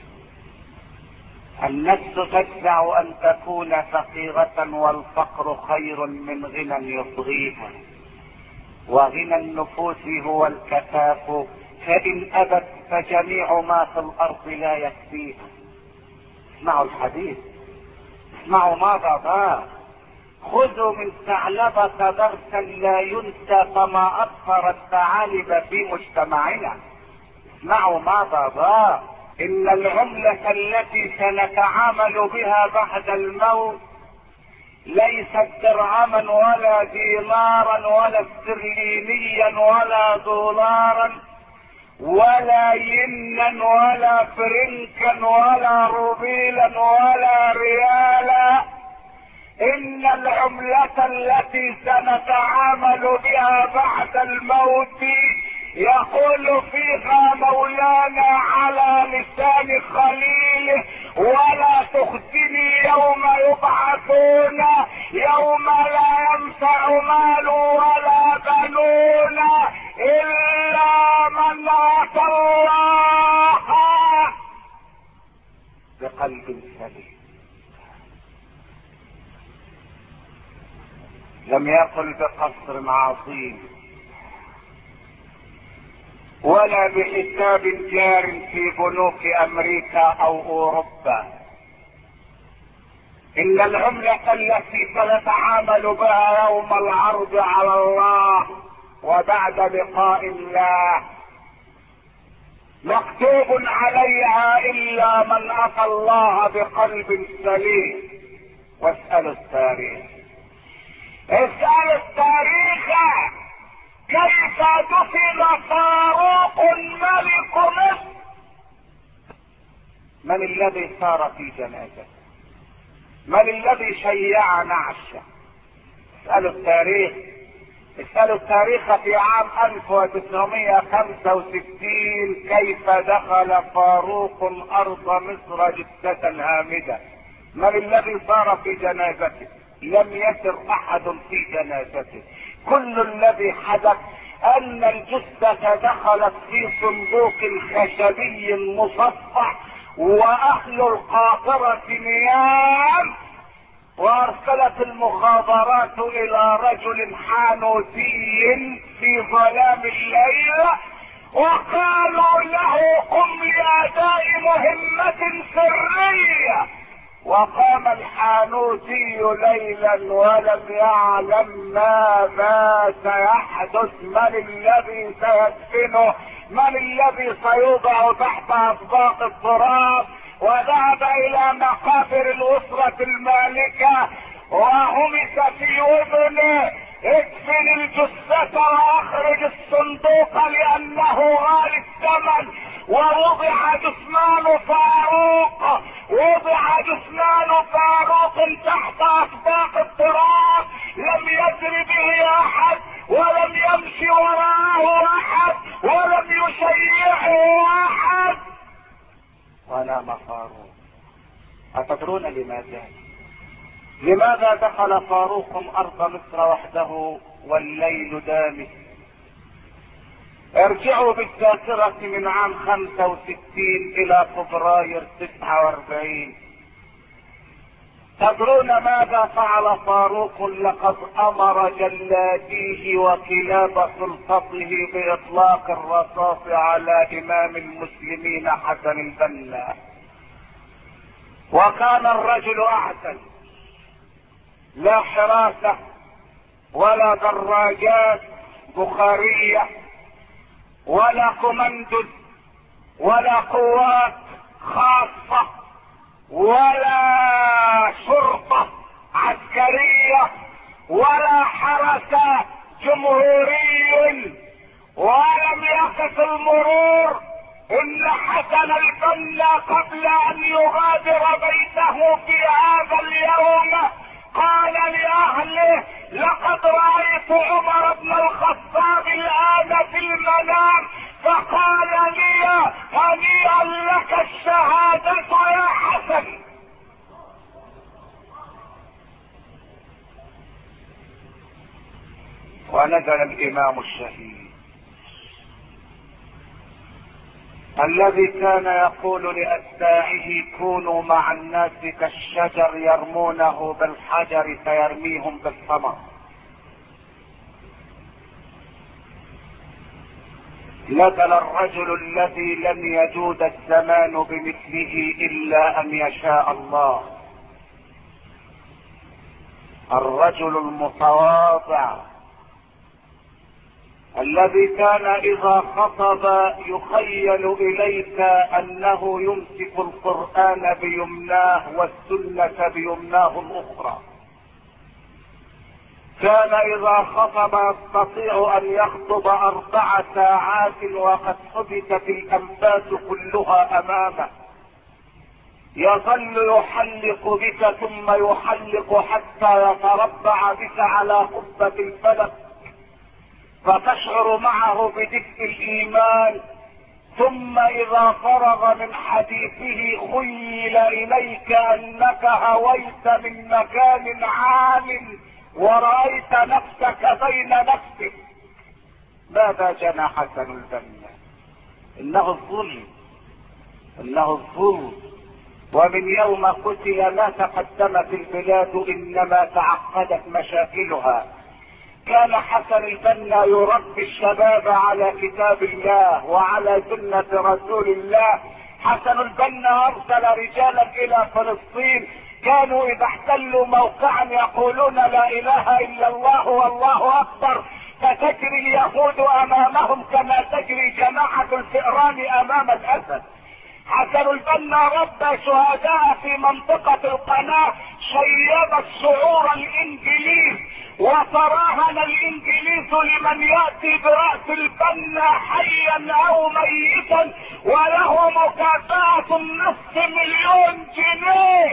النفس تدفع ان تكون فقيرة والفقر خير من غنى يطغيها وغنى النفوس هو الكفاف فان ابت فجميع ما في الارض لا يكفيها. اسمعوا الحديث اسمعوا ما بابا. خذوا من ثعلبة درسا لا ينسى فما اكثر الثعالب في مجتمعنا. اسمعوا ماذا ضاع. ان العملة التي سنتعامل بها بعد الموت ليست درهما ولا دينارا ولا استرلينيا ولا دولارا ولا ينا ولا فرنكا ولا روبيلا ولا ريالا. ان العملة التي سنتعامل بها بعد الموت يقول فيها مولانا على لسان خليله: ولا تخزني يوم يبعثون يوم لا ينفع مال ولا بنون الا من اتى الله بقلب سليم. لم يقل بقصر عظيم ولا بحساب جار في بنوك امريكا او اوروبا. ان العملة التي سنتعامل بها يوم العرض على الله وبعد لقاء الله مكتوب عليها الا من اتى الله بقلب سليم. واسألوا التاريخ، اسألوا التاريخ كيف دفن فاروق ملك مصر. من الذي سار في جنازته؟ من الذي شيع نعشه؟ اسألوا التاريخ، اسألوا التاريخ في عام ألف وتسعمائة وخمسة وستين كيف دخل فاروق أرض مصر جثة هامدة. من الذي سار في جنازته؟ لم يسر أحد في جنازته. كل الذي حدث ان الجثة دخلت في صندوق خشبي مصفح واهل القاطرة نيام، وارسلت المخابرات الى رجل حانوتي في ظلام الليل وقالوا له قم لاداء مهمة سرية. وقام الحانوتي ليلا ولم يعلم ماذا سيحدث، من الذي سيدفنه، من الذي سيوضع تحت اطباق التراب. وذهب الى مقابر الاسرة المالكة وهمس في اذنه: ادفن الجثة واخرج الصندوق لانه غالي الثمن. ووضع جثمان فاروق وضع جثمان فاروق تحت اطباق التراب، لم يجر به احد ولم يمشي وراءه احد ولم يشيعه احد. ونام فاروق. اتدرون لماذا؟ لماذا دخل فاروق ارض مصر وحده والليل دامس؟ ارجعوا بالذاكرة من عام خمسة وستين الى فبراير تسعة واربعين. تدرون ماذا فعل فاروق؟ لقد امر جلاديه وكلاب سلطته باطلاق الرصاص على امام المسلمين حسن البنا. وكان الرجل اعزل، لا حراسة ولا دراجات بخارية ولا كوماندوز ولا قوات خاصة ولا شرطة عسكرية ولا حرس جمهوري، ولم يقف المرور. ان حسن البنا قبل ان يغادر بيته في هذا اليوم قال لاهله: لقد رأيت عمر بن الخطاب الان في المنام فقال لي: هنيئا لك الشهادة يا حسن. ونزل الامام الشهيد الذي كان يقول لاتباعه: كونوا مع الناس كالشجر يرمونه بالحجر فيرميهم بالثمر. نزل الرجل الذي لم يجود الزمان بمثله الا ان يشاء الله. الرجل المتواضع الذي كان اذا خطب يخيل اليك انه يمسك القرآن بيمناه والسنة بيمناه الاخرى. كان اذا خطب يستطيع ان يخطب اربع ساعات وقد حبست الانفاس كلها امامه. يظل يحلق بك ثم يحلق حتى يتربع بك على قبة الفلك فتشعر معه بدفء الايمان، ثم اذا فرغ من حديثه خيل اليك انك هويت من مكان عال ورأيت نفسك بين نفسك. ماذا جنى حسن البنا؟ انه الظلم، انه الظلم. ومن يوم قتل ما تقدمت البلاد انما تعقدت مشاكلها. كان حسن البنا يربي الشباب على كتاب الله وعلى سنة رسول الله. حسن البنا ارسل رجالا الى فلسطين، كانوا اذا احتلوا موقعا يقولون لا اله الا الله والله اكبر، فتجري اليهود امامهم كما تجري جماعة الفئران امام الاسد. حسن البنا ربى شهداء في منطقة القناة، شيبت شعور الانجليز وتراهن الانجليز لمن يأتي برأس البنا حيا او ميتا وله مكافأة نصف مليون جنيه،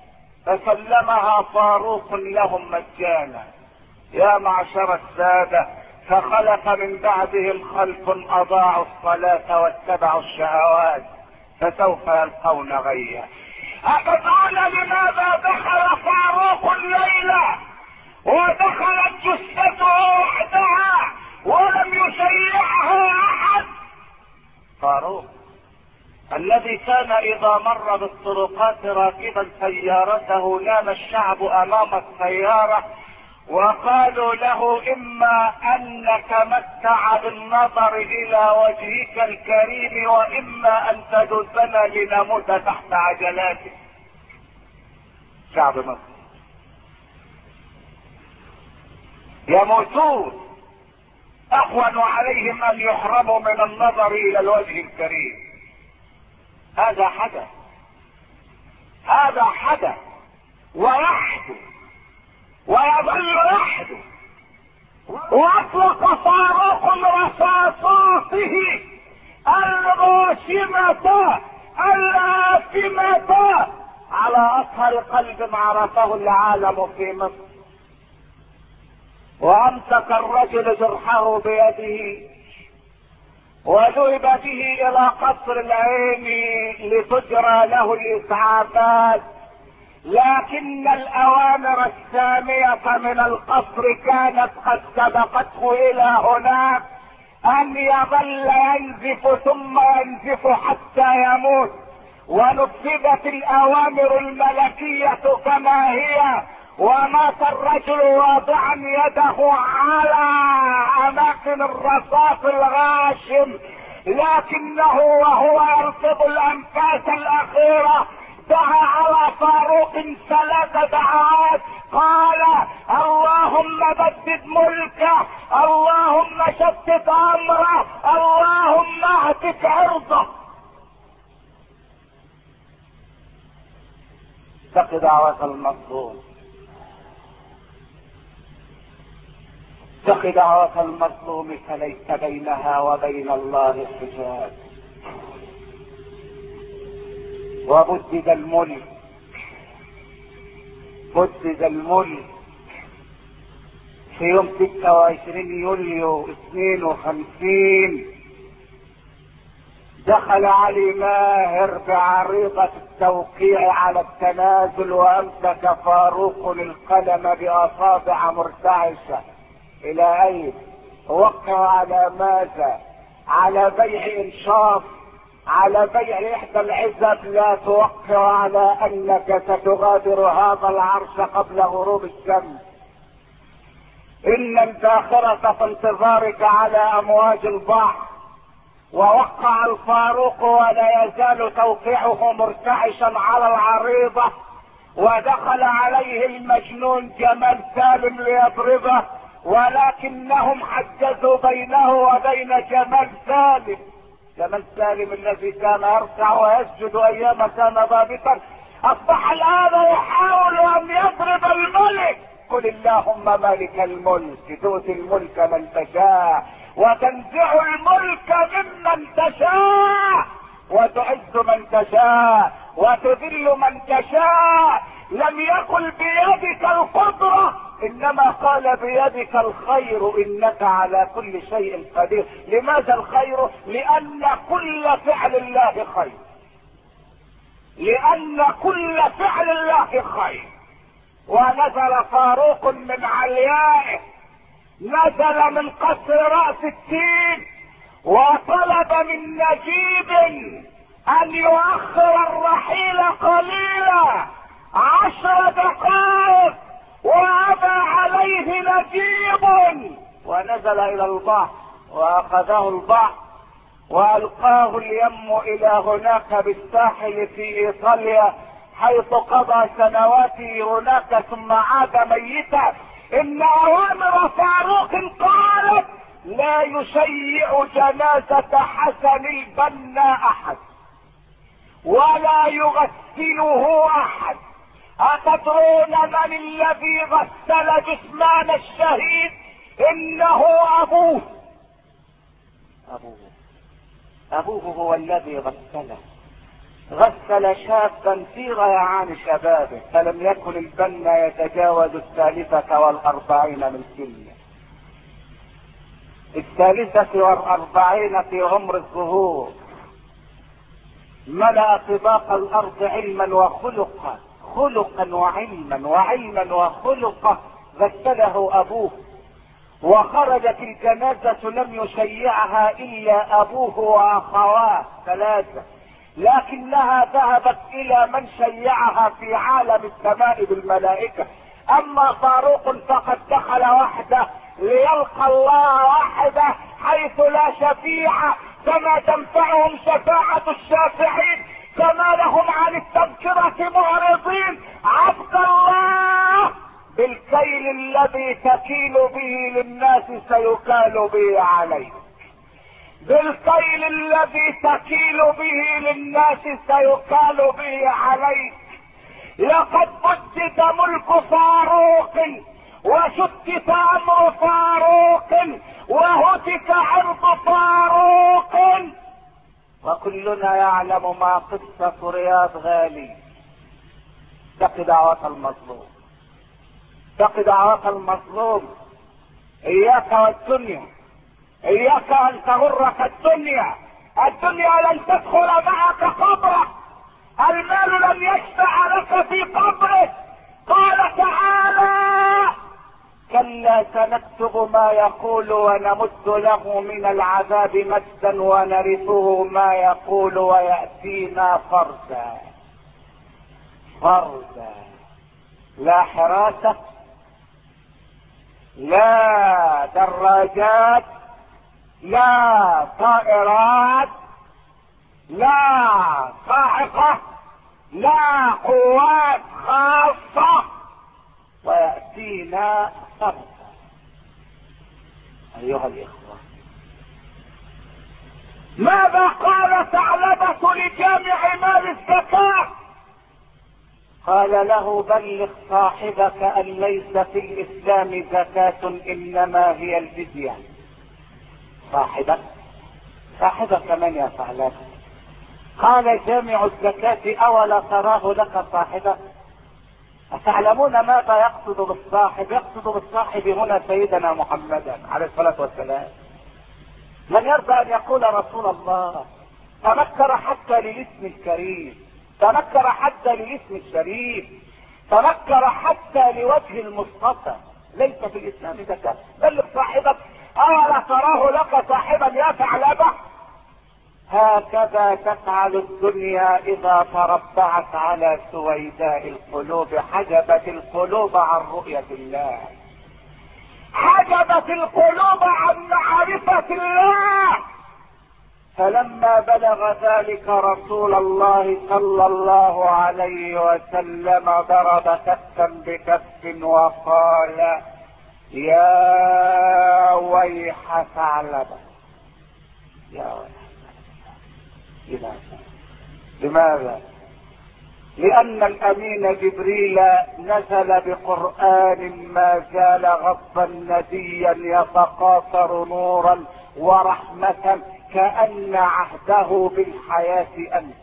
فسلمها فاروق لهم مجانا. يا معشر السادة، فخلف من بعدهم خلف اضاعوا الصلاة واتبعوا الشهوات فسوف يلقون غيا. أتدرون لماذا دخل فاروق الليلة ودخلت جثته وحدها ولم يشيعه احد؟ فاروق الذي كان اذا مر بالطرقات راكبا سيارته نام الشعب امام السيارة وقالوا له اما ان نتمتع بالنظر الى وجهك الكريم واما ان تدزنا لنموت تحت عجلاتك. شعب مصر يموتون اهون عليهم ان يحرموا من النظر الى الوجه الكريم. هذا حدث، هذا حدث ويحدث ويظل يحدث. واطلق فاروق رصاصاته الغاشمة الآثمة على اطهر قلب عرفه العالم في مصر، وامسك الرجل جرحه بيده وذهب به الى قصر العين لتجرى له الاسعافات، لكن الاوامر السامية من القصر كانت قد سبقته الى هناك ان يظل ينزف ثم ينزف حتى يموت، ونفذت الاوامر الملكية كما هي، ومات الرجل واضعا يده على اماكن الرصاص الغاشم، لكنه وهو يلفظ الانفاس الاخيرة دعا على فاروق ثلاث دعوات، قال اللهم بدد ملكه، اللهم شتت امره، اللهم اهتك عرضه. اتق دعوة المظلوم، اتق دعوة المظلوم فليس بينها وبين الله حجاب. وبدد الملك، بدد الملك في يوم ستة وعشرين يوليو اثنين وخمسين. دخل علي ماهر بعريضة التوقيع على التنازل وامسك فاروق القلم باصابع مرتعشة. الى اين؟ وقع على ماذا؟ على بيع انشاط، على بيع احدى العزب. لا توقع على انك ستغادر هذا العرش قبل غروب الشمس. ان الباخرة في انتظارك على امواج البحر. ووقع الفاروق ولا يزال توقيعه مرتعشا على العريضة، ودخل عليه المجنون جمال سالم ليضربه، ولكنهم حجزوا بينه وبين جمال سالم. جمال سالم الذي كان يركع ويسجد ايام كان ضابطا اصبح الان يحاول ان يضرب الملك. قل اللهم مالك الملك تؤتي الملك من تشاء وتنزع الملك ممن تشاء وتعز من تشاء وتذل من تشاء. لم يقل بيدك القدرة انما قال بيدك الخير انك على كل شيء قدير. لماذا الخير؟ لان كل فعل الله خير، لان كل فعل الله خير. ونزل فاروق من عليائه، نزل من قصر رأس التين وطلب من نجيب ان يؤخر الرحيل قليلا عشر دقائق، وابى عليه نجيب، ونزل الى البحر واخذه البحر والقاه اليم الى هناك بالساحل في ايطاليا حيث قضى سنواته هناك ثم عاد ميتا. ان اوامر فاروق قالت لا يشيع جنازة حسن البنا احد ولا يغسله احد. اتدرون من الذي غسل جثمان الشهيد؟ انه ابوه. ابوه ابوه هو الذي غسله، غسل شابا في غيعان شبابه، فلم يكن البنا يتجاوز الثالثة والاربعين من سنه، الثالثة والاربعين في عمر الظهور. ملأ طباق الارض علما وخلقا، خلقا وعلما وعلما وخلقا، غسله ابوه. وخرجت الجنازة لم يشيعها الا ابوه واخواه ثلاثة، لكنها ذهبت الى من شيعها في عالم السماء بالملائكة. اما فاروق فقد دخل وحده ليلقى الله وحده حيث لا شفيع، فما تنفعهم شفاعة الشافعين، فما لهم عن التذكرة معرضين. عبد الله، بالكيل الذي تكيل به للناس سيكال به عليك، بالكيل الذي تكيل به للناس سيكال به عليك. لقد بدد ملك فاروق وشتت امر فاروق وهتك عرض فاروق، وكلنا يعلم ما قصة رياض غالي. اتق دعوة المظلوم، اتق دعوة المظلوم. اياك والدنيا، اياك ان تغرك الدنيا، الدنيا لن تدخل معك قبرك، المال لن يشفع لك في قبرك. قال تعالى كلا سنكتب ما يقول ونمد له من العذاب مدا ونرثه ما يقول ويأتينا فردا فردا. لا حراسة، لا دراجات، لا طائرات، لا صاعقة، لا قوات خاصة، ويأتينا فردا. ايها الاخوة، ماذا قال ثعلبة لجامع مال الزكاة؟ قال له بلغ صاحبك ان ليس في الاسلام زكاة انما هي الجزية. صاحبك؟ صاحبك من يا ثعلبة؟ قال جامع الزكاة اولا تراه لك صاحبك؟ أتعلمون ماذا يقصد بالصاحب؟ يقصد بالصاحب هنا سيدنا محمدا عليه الصلاة والسلام. من يرضى ان يقول رسول الله؟ تنكر حتى للاسم الكريم، تنكر حتى للاسم الشريف، تنكر حتى لوجه المصطفى. ليس في الاسلام زكاة. بلغ صاحبك اولا تراه لك صاحبا يا ثعلبة؟ هكذا تفعل الدنيا اذا تربعت على سويداء القلوب، حجبت القلوب عن رؤية الله، حجبت القلوب عن معرفة الله. فلما بلغ ذلك رسول الله صلى الله عليه وسلم ضرب كفا بكف وقال: يا ويح ثعلبة، يا ويح. لماذا؟ لأن الأمين جبريل نزل بقرآن ما زال غضا نديا يتقاطر نورا ورحمة كأن عهده بالحياة أنت.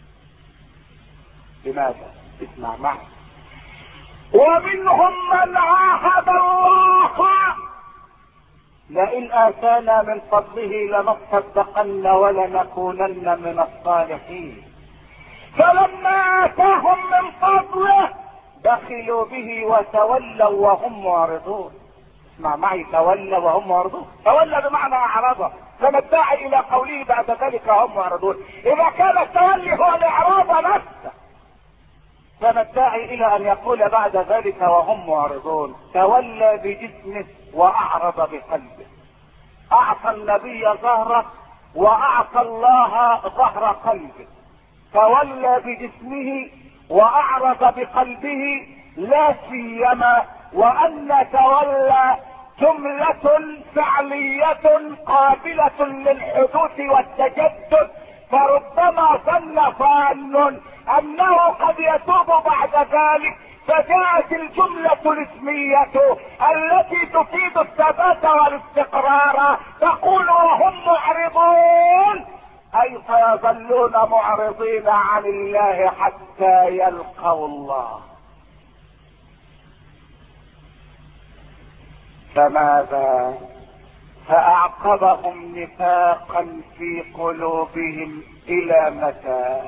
لماذا؟ اسمع معي. ومنهم من عاهد الله لئن آتانا من فضله لنصدقن ولنكونن من الصالحين، فلما آتاهم من فضله بخلوا به وتولوا وهم معرضون. اسمع معي، تولوا وهم معرضون. تولى بمعنى أعرض، فما الداعي إلى قوله بعد ذلك هم معرضون؟ إذا كان التولي هو الإعراض نفسه، فما الداعي إلى أن يقول بعد ذلك وهم معرضون؟ تولى بجسمه وأعرض بقلبه. أعطى النبي ظهره وأعطى الله ظهر قلبه. تولى بجسمه وأعرض بقلبه، لا سيما وأن تولى جملة فعلية قابلة للحدوث والتجدد، فربما ظن ظان أنه قد يتوب بعد ذلك، فجاءت الجملة الاسمية التي تفيد الثبات والاستقرار تقول وهم معرضون، أي سيظلون معرضين عن الله حتى يلقوا الله. فماذا؟ فأعقبهم نفاقا في قلوبهم إلى متى؟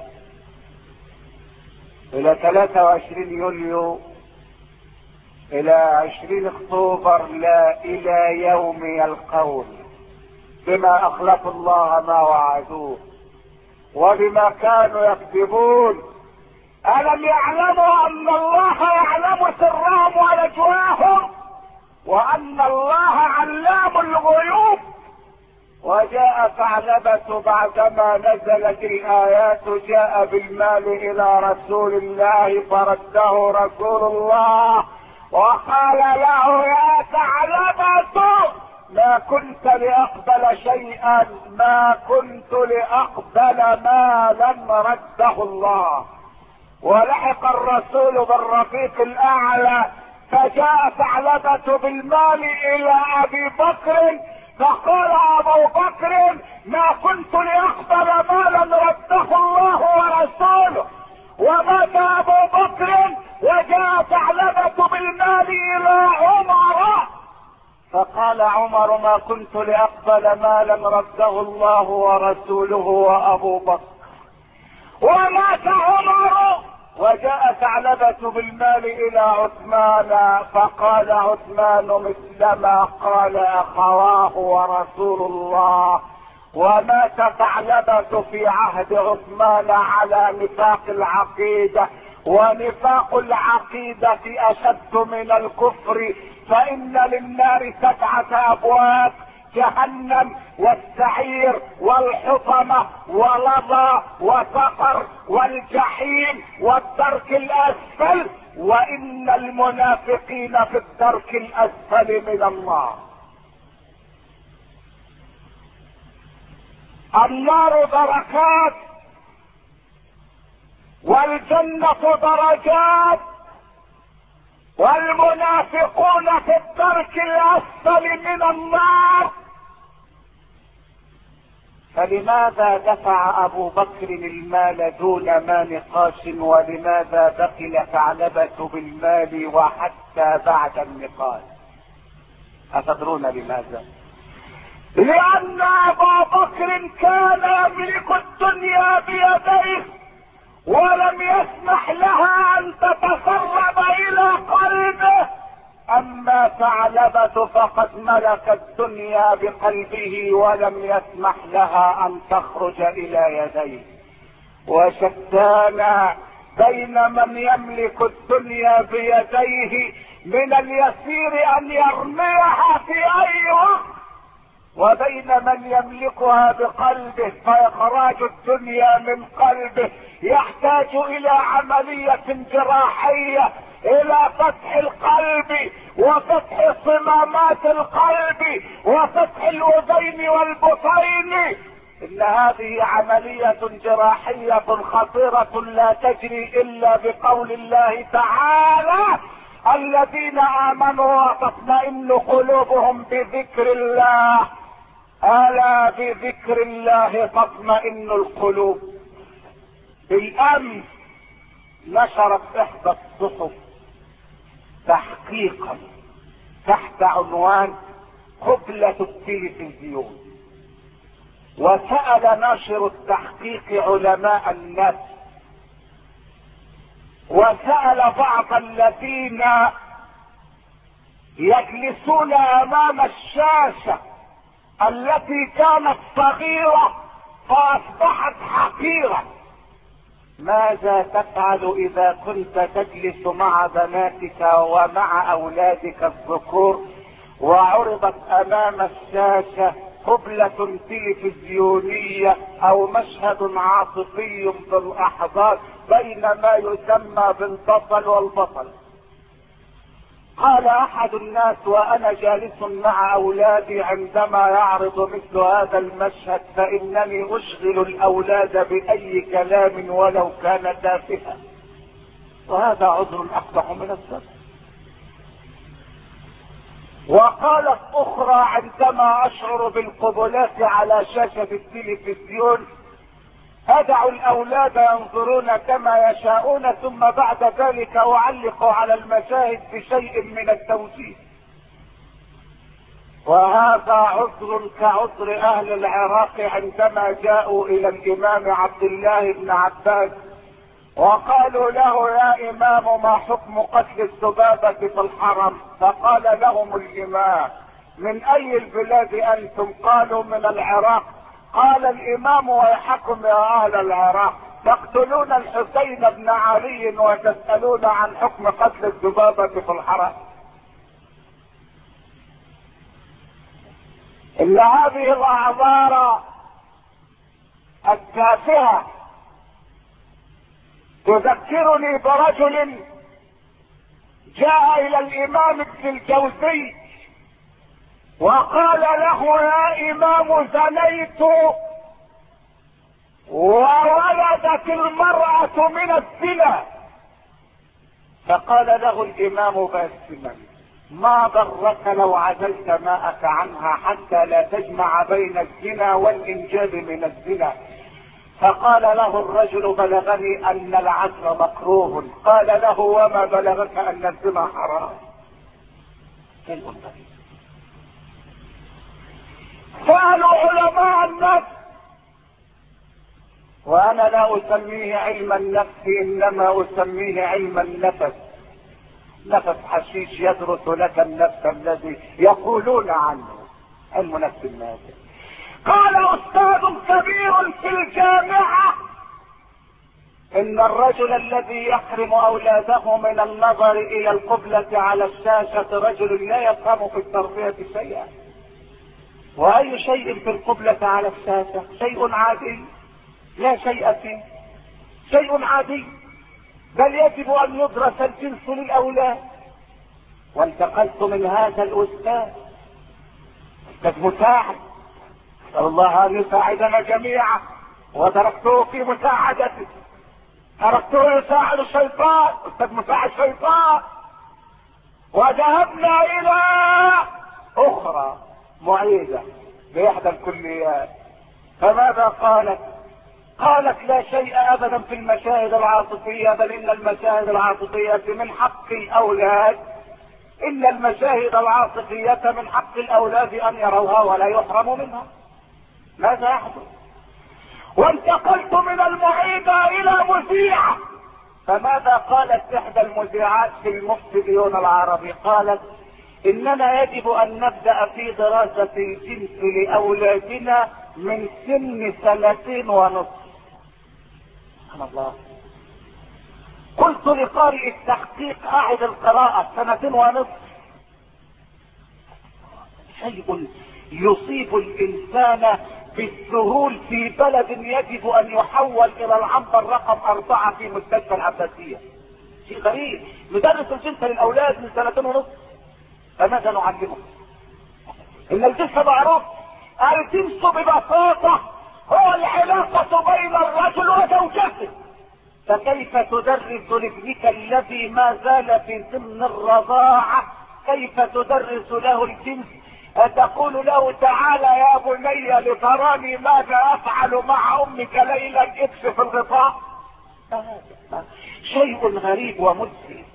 إلى ثلاثة وعشرين يوليو، إلى عشرين اكتوبر، لا إلى يوم يلقون، بما أخلفوا الله ما وعدوه وبما كانوا يكذبون. ألم يعلموا أن الله يعلم سرهم ونجواهم وأن الله علام الغيوب؟ وجاء ثعلبة بعدما نزلت الآيات، جاء بالمال إلى رسول الله فرده رسول الله وقال له: يا ثعلبة، ما كنت لأقبل شيئا، ما كنت لأقبل مالا رده الله. ولحق الرسول بالرفيق الأعلى، فجاء ثعلبة بالمال إلى أبي بكر، فقال أبو بكر: ما كنت لأقبل مالا رده الله ورسوله. ومات أبو بكر وجاء ثعلبة بالمال إلى عمر، فقال عمر: ما كنت لأقبل مالا رده الله ورسوله وأبو بكر. ومات عمر وجاء ثعلبة بالمال إلى عثمان، فقال عثمان مثلما قال أخواه ورسول الله. ومات ثعلبة في عهد عثمان على نفاق العقيدة، ونفاق العقيدة أشد من الكفر، فإن للنار سبعة أبواب: جهنم والسعير والحطمة ولظى وسقر والجحيم والدرك الأسفل، وإن المنافقين في الدرك الأسفل من النار. النار دركات والجنة درجات، والمنافقون في الدرك الأسفل من النار. فلماذا دفع أبو بكر المال دون ما نقاش؟ ولماذا بخل ثعلبة بالمال وحتى بعد النقاش؟ أتدرون لماذا؟ لأن أبا بكر كان يملك الدنيا بيديه، ولم يسمح لها أن تتسرب إلى قلبه. أما ثعلبة فقد ملك الدنيا بقلبه ولم يسمح لها أن تخرج إلى يديه. وشتان بين من يملك الدنيا بيديه من اليسير أن يرميها في أي وقت، وبين من يملكها بقلبه، فاخراج الدنيا من قلبه يحتاج الى عملية جراحية، الى فتح القلب وفتح صمامات القلب وفتح الاذين والبطين. ان هذه عملية جراحية خطيرة لا تجري الا بقول الله تعالى: الذين امنوا وتطمئن قلوبهم بذكر الله، الا بذكر الله تطمئن القلوب. بالامس نشرت احدى الصحف تحقيقا تحت عنوان قبلة التلفزيون، وسأل ناشر التحقيق علماء النفس، وسأل بعض الذين يجلسون امام الشاشة التي كانت صغيرة فاصبحت حقيرة: ماذا تفعل اذا كنت تجلس مع بناتك ومع اولادك الذكور وعرضت امام الشاشة قبلة تلفزيونية او مشهد عاطفي بالاحضان بين ما يسمى بالبطل والبطل؟ قال احد الناس وانا جالس مع اولادي عندما يعرض مثل هذا المشهد فانني اشغل الاولاد باي كلام ولو كان تافها، وهذا عذر اقبح من الذنب. وقالت اخرى: عندما اشعر بالقبلات على شاشة التلفزيون ادع الاولاد ينظرون كما يشاءون، ثم بعد ذلك اعلق على المشاهد بشيء من التوجيه. وهذا عذر كعذر اهل العراق عندما جاءوا الى الامام عبد الله بن عباس وقالوا له: يا امام ما حكم قتل الذبابة في الحرم؟ فقال لهم الامام: من اي البلاد انتم؟ قالوا: من العراق. قال الامام: ويحكم يا اهل العراق، تقتلون الحسين بن علي وتسألون عن حكم قتل الذبابة في الحرم؟ ان هذه الاعذار التافهة تذكرني برجل جاء الى الامام ابن الجوزي وقال له: يا امام زنيت وولدت المرأة من الزنا. فقال له الامام باسما: ما ضرك لو عزلت ماءك عنها حتى لا تجمع بين الزنا والانجاب من الزنا؟ فقال له الرجل: بلغني ان العزل مكروه. قال له: وما بلغك ان الزنا حرام؟ سألوا علماء النفس، وانا لا اسميه علم النفس انما اسميه علم النفس. نفس حشيش يدرس لك النفس الذي يقولون عنه علم نفس الناس. قال استاذ كبير في الجامعة: ان الرجل الذي يحرم اولاده من النظر الى القبلة على الشاشة رجل لا يفهم في التربية شيئا. واي شيء في القبلة على الشاشة؟ شيء عادي لا شيء فيه، شيء عادي، بل يجب ان يدرس الجنس للاولاد. وانتقلت من هذا الاستاذ استاذ مساعد، اسال الله ان يساعدنا جميعا، وتركته في مساعدته، تركته يساعد الشيطان، استاذ مساعد شيطان. وذهبنا الى اخرى معيدة باحدى الكليات، فماذا قالت؟ قالت: لا شيء ابدا في المشاهد العاطفية، بل ان المشاهد العاطفية من حق الاولاد، ان المشاهد العاطفية من حق الاولاد ان يروها ولا يحرموا منها. ماذا يحدث؟ وانتقلت من المعيدة الى مذيعة، فماذا قالت احدى المذيعات في المفسدون العربي؟ قالت: اننا يجب ان نبدأ في دراسة الجنس لاولادنا من سن سنتين ونصف. سبحان الله. قلت لقارئ التحقيق: اعد القراءة، سنتين ونصف، شيء يصيب الانسان بالذهول في بلد يجب ان يحول الى العنبر رقم اربعة في مستشفى العباسية. شيء غريب، مدرس الجنس للاولاد من سنتين ونصف، فماذا نعلمه؟ ان الجنس معروف، الجنس ببساطة هو العلاقة بين الرجل وزوجته، فكيف تدرس لابنك الذي ما زال في سن الرضاعة، كيف تدرس له الجنس؟ تقول له تعالى يا بني لتراني ماذا افعل مع امك ليلا اكشف الغطاء. شيء غريب ومذهل،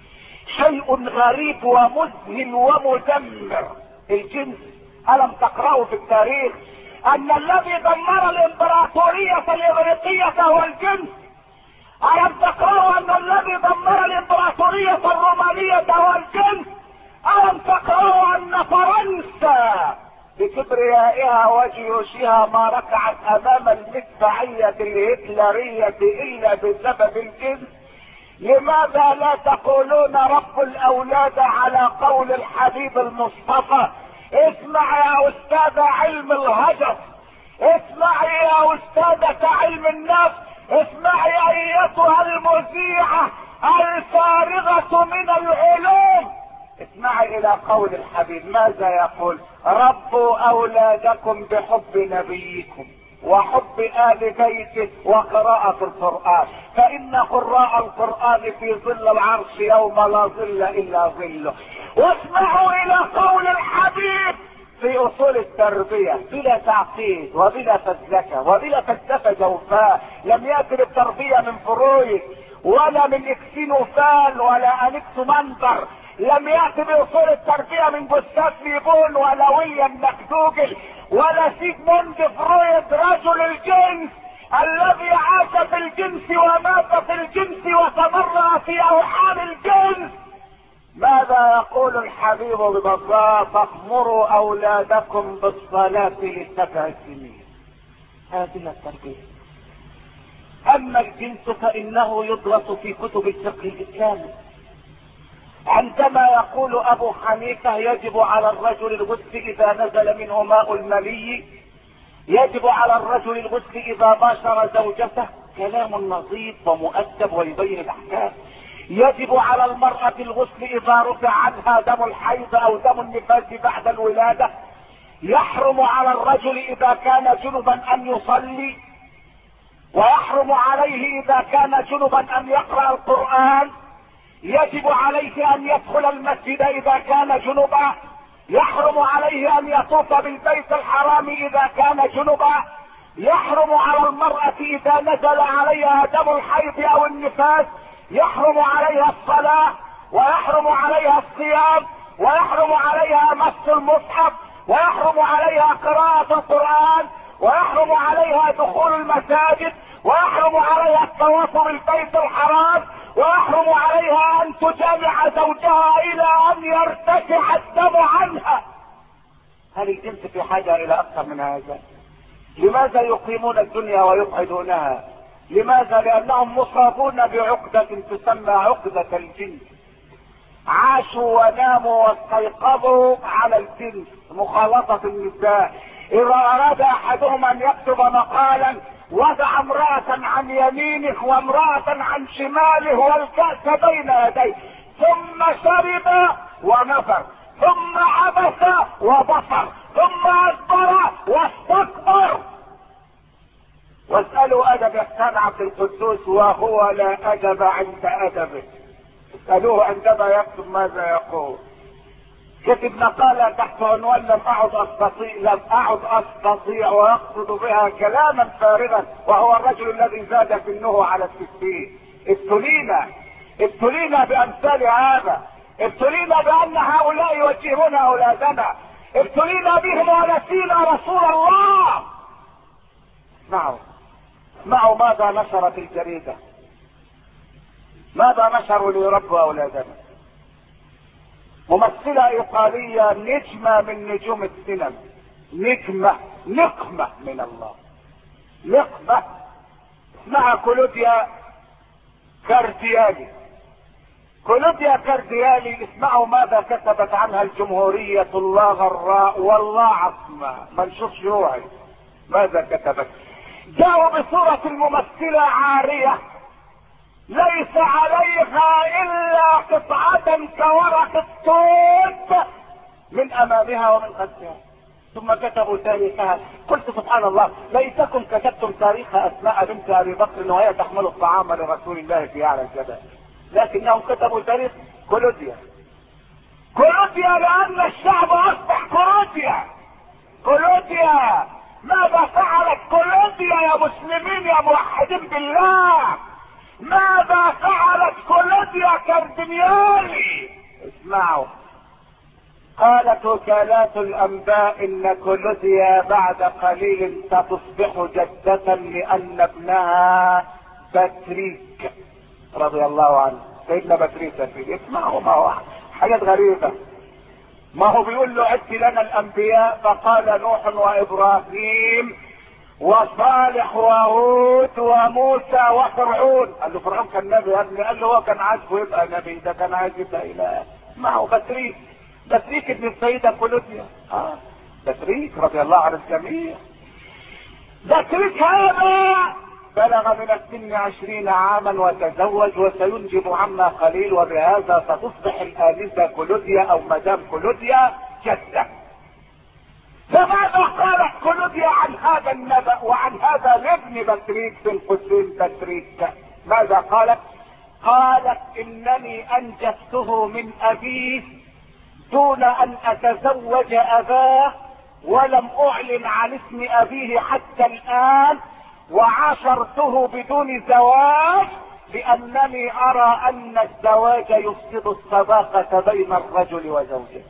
شيء غريب ومذهل ومدمر. الجنس ألم تقرأوا في التاريخ أن الذي دمر الإمبراطورية الإغريقية هو الجنس؟ ألم تقرأوا أن الذي دمر الإمبراطورية الرومانية هو الجنس؟ ألم تقرأوا أن فرنسا بكبريائها وجيوشها ما ركعت أمام المدفعية الهتلرية إلا بسبب الجنس؟ لماذا لا تقولون رب الأولاد على قول الحبيب المصطفى؟ اسمع يا أستاذ علم الهجر، اسمع يا أستاذة علم النفس، اسمعي أيتها المذيعة الفارغة من العلوم، اسمعي إلى قول الحبيب ماذا يقول؟ ربوا أولادكم بحب نبيكم وحب آل بيته وقراءة القرآن، فإن قراء القرآن في ظل العرش يوم لا ظل إلا ظله. واسمعوا إلى قول الحبيب في أصول التربية بلا تعقيد وبلا فزلكة وبلا فلسفة جوفاء. لم يأتي التربية من فرويد ولا من اكسينوفال ولا أنكس منبر، لم يأتي بأصول التربية من جوستاف ليبون ولا ويليام ماكدوجل ولا سيغموند فرويد رجل الجنس الذي عاش في الجنس ومات في الجنس وتمرع في اوحام الجنس. ماذا يقول الحبيب ببساطة؟ مروا اولادكم بالصلاة لسبع سنين. هذه التربية. اما الجنس فانه يدرس في كتب الفقه الاسلامي. عندما يقول ابو حنيفة يجب على الرجل الغسل اذا نزل منه ماء المني، يجب على الرجل الغسل اذا باشر زوجته، كلام نظيف ومؤدب ويبين الاحكام. يجب على المرأة الغسل اذا رفع عنها دم الحيض او دم النفاس بعد الولادة. يحرم على الرجل اذا كان جنبا ان يصلي، ويحرم عليه اذا كان جنبا ان يقرأ القرآن. يجب عليه ان يدخل المسجد اذا كان جنبا، يحرم عليه ان يطوف بالبيت الحرام اذا كان جنبا. يحرم على المرأة اذا نزل عليها دم الحيض او النفاس، يحرم عليها الصلاة ويحرم عليها الصيام ويحرم عليها مس المصحف ويحرم عليها قراءة القرآن ويحرم عليها دخول المساجد ويحرم عليها الطواف بالبيت الحرام ويحرم عليها ان تجامع زوجها الى ان يرتفع الدم عنها. هل الجنس في حاجة الى اكثر من هذا؟ لماذا يقيمون الدنيا ويبعدونها؟ لماذا؟ لانهم مصابون بعقدة تسمى عقدة الجنس. عاشوا وناموا واستيقظوا على الجنس، مخالطة النساء. اذا اراد احدهم ان يكتب مقالا وضع امرأة عن يمينه وامرأة عن شماله والكأس بين يديه، ثم شرب ونفر، ثم عبس وبصر، ثم ادبر واستكبر. واسألوا ادب احسان عبد القدوس وهو لا ادب عند ادبه. اسألوه عندما يكتب ماذا يقول. كتب مقالة تحت عنوان لم اعد استطيع لم اعد استطيع ويقصد بها كلاما فارغا، وهو الرجل الذي زاد في النهو على الستين. ابتلينا ابتلينا بامثال هذا، ابتلينا بان هؤلاء يوجهون اولادنا، ابتلينا بهم ونسينا رسول الله. اسمعوا اسمعوا ماذا نشرت الجريدة، ماذا نشروا ليربوا اولادنا. ممثلة ايطالية نجمة من نجوم السينما، نجمة نقمة من الله، نقمة اسمها كلوديا كارديالي. كلوديا كارديالي، اسمعوا ماذا كتبت عنها الجمهورية الله غراء والله عصمة منشور شيوعي. ماذا كتبت؟ جاءوا بصورة الممثلة عارية ليس عليها الا قطعة كورق التوت من امامها ومن خلفها، ثم كتبوا تاريخها. قلت سبحان الله، ليتكم كتبتم تاريخ اسماء بنت ابي بكر وهي تحمل الطعام لرسول الله في اعلى الجبل، لكنهم كتبوا تاريخ كلوديا. كلوديا لان الشعب اصبح كلوديا. كلوديا ماذا فعلت كلوديا يا مسلمين يا موحدين بالله؟ ماذا فعلت كلوديا كاردينيالي؟ اسمعوا، قالت وكالات الانباء ان كلوديا بعد قليل ستصبح جدة لان ابنها باتريك رضي الله عنه، سيدنا باتريك فيه. اسمعوا، ما هو حاجات غريبة. ما هو بيقول له عد لنا الانبياء، فقال نوح وابراهيم وصالح وهود وموسى وفرعون. قال له فرعون كان نبي يا ابني؟ قال له هو كان عاجبه يبقى نبي، ده كان عايز يبقى اله. اسمعوا، باتريك باتريك ابن السيدة كلوديا. اه باتريك رضي الله عن الجميع. باتريك هذا بلغ من السن عشرين عاما وتزوج وسينجب عما قليل، وبهذا ستصبح الآنسة كلوديا او مدام كلوديا جدة. فماذا قالت كلوديا عن هذا النبأ وعن هذا الابن باتريك في القدسين باتريك؟ ماذا قالت؟ قالت انني انجبته من ابيه دون ان اتزوج اباه، ولم اعلن عن اسم ابيه حتى الان، وعاشرته بدون زواج لانني ارى ان الزواج يفسد الصداقة بين الرجل وزوجه.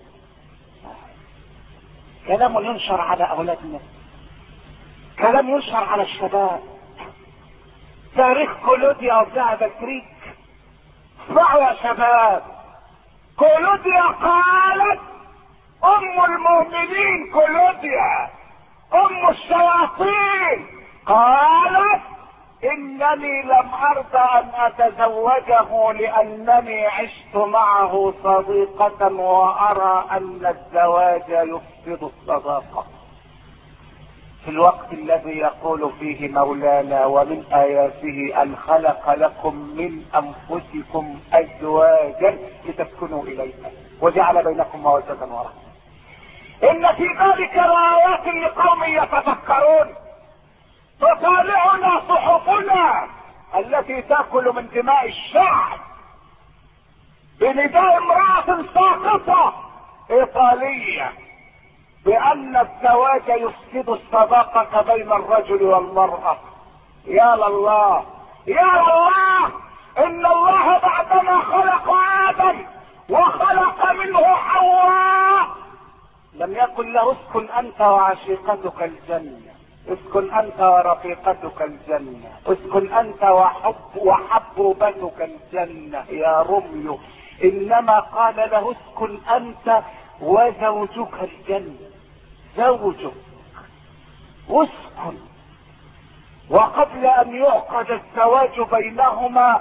كلام ينشر على اولادنا، كلام ينشر على الشباب. تاريخ كلوديا وبتاع باتريك. اسمعوا يا شباب، كلوديا قالت ام المؤمنين، كلوديا ام الشياطين، قالت انني لم ارضى ان اتزوجه لانني عشت معه صديقة وارى ان الزواج يفسد الصداقة. في الوقت الذي يقول فيه مولانا ومن اياته ان خلق لكم من انفسكم ازواجا لتسكنوا اليها وجعل بينكم مودة ورحمة. ان في ذلك لآيات لقوم يتفكرون. تطالعنا صحفنا التي تاكل من دماء الشعب بنداء امرأة ساقطة ايطالية بان الزواج يفسد الصداقة بين الرجل والمرأة. يا لله يا لله، ان الله بعدما خلق ادم وخلق منه حواء لم يكن له اسكن انت وعشيقتك الجنة، اسكن انت ورفيقتك الجنة، اسكن انت وحب وحبوبتك الجنة يا رمي، انما قال له اسكن انت وزوجك الجنة. زوجك اسكن. وقبل ان يعقد الزواج بينهما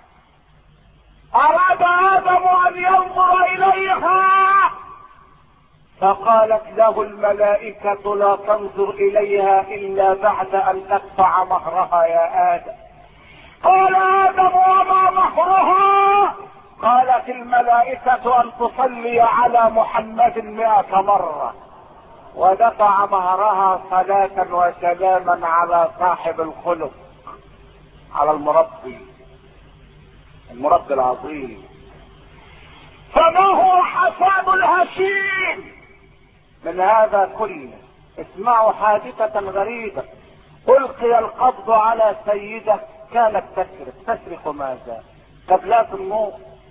اراد ادم ان ينظر اليها، فقالت له الملائكة لا تنظر اليها الا بعد ان تدفع مهرها يا ادم. قال ادم وما مهرها؟ قالت الملائكة ان تصلي على محمد مئة مرة. ودفع مهرها صلاة وسلاما على صاحب الخلق، على المربي، المربي العظيم. فما هو حساب الهشيم من هذا كله؟ اسمعوا حادثة غريبة. القي القبض على سيدة كانت تسرق. تسرق ماذا؟ كابلات النور،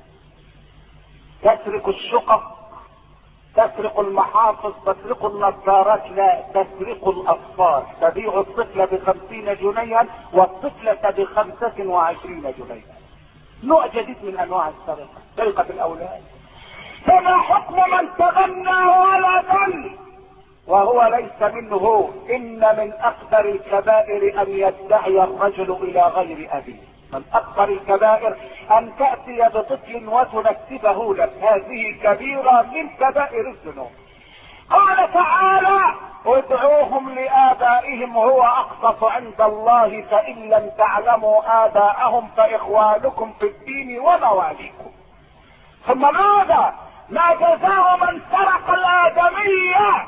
تسرق الشقق، تسرق المحافظ، تسرق النظارات، لا تسرق الاطفال. تبيع الطفلة بخمسين جنيها والطفلة بخمسة وعشرين جنيها. نوع جديد من انواع السرقة، سرقة الاولاد. فما حكم من تغنى ولدا وهو ليس منه؟ ان من اكبر الكبائر ان يدعي الرجل الى غير ابيه. من اكبر الكبائر ان تأتي بطفل وتنكبه لك، هذه كبيرة من كبائر الذنوب. قال تعالى ادعوهم لآبائهم هو اقسط عند الله فان لم تعلموا آباءهم فاخوانكم في الدين ومواليكم. ثم ماذا؟ ما جزاء من سرق الآدمية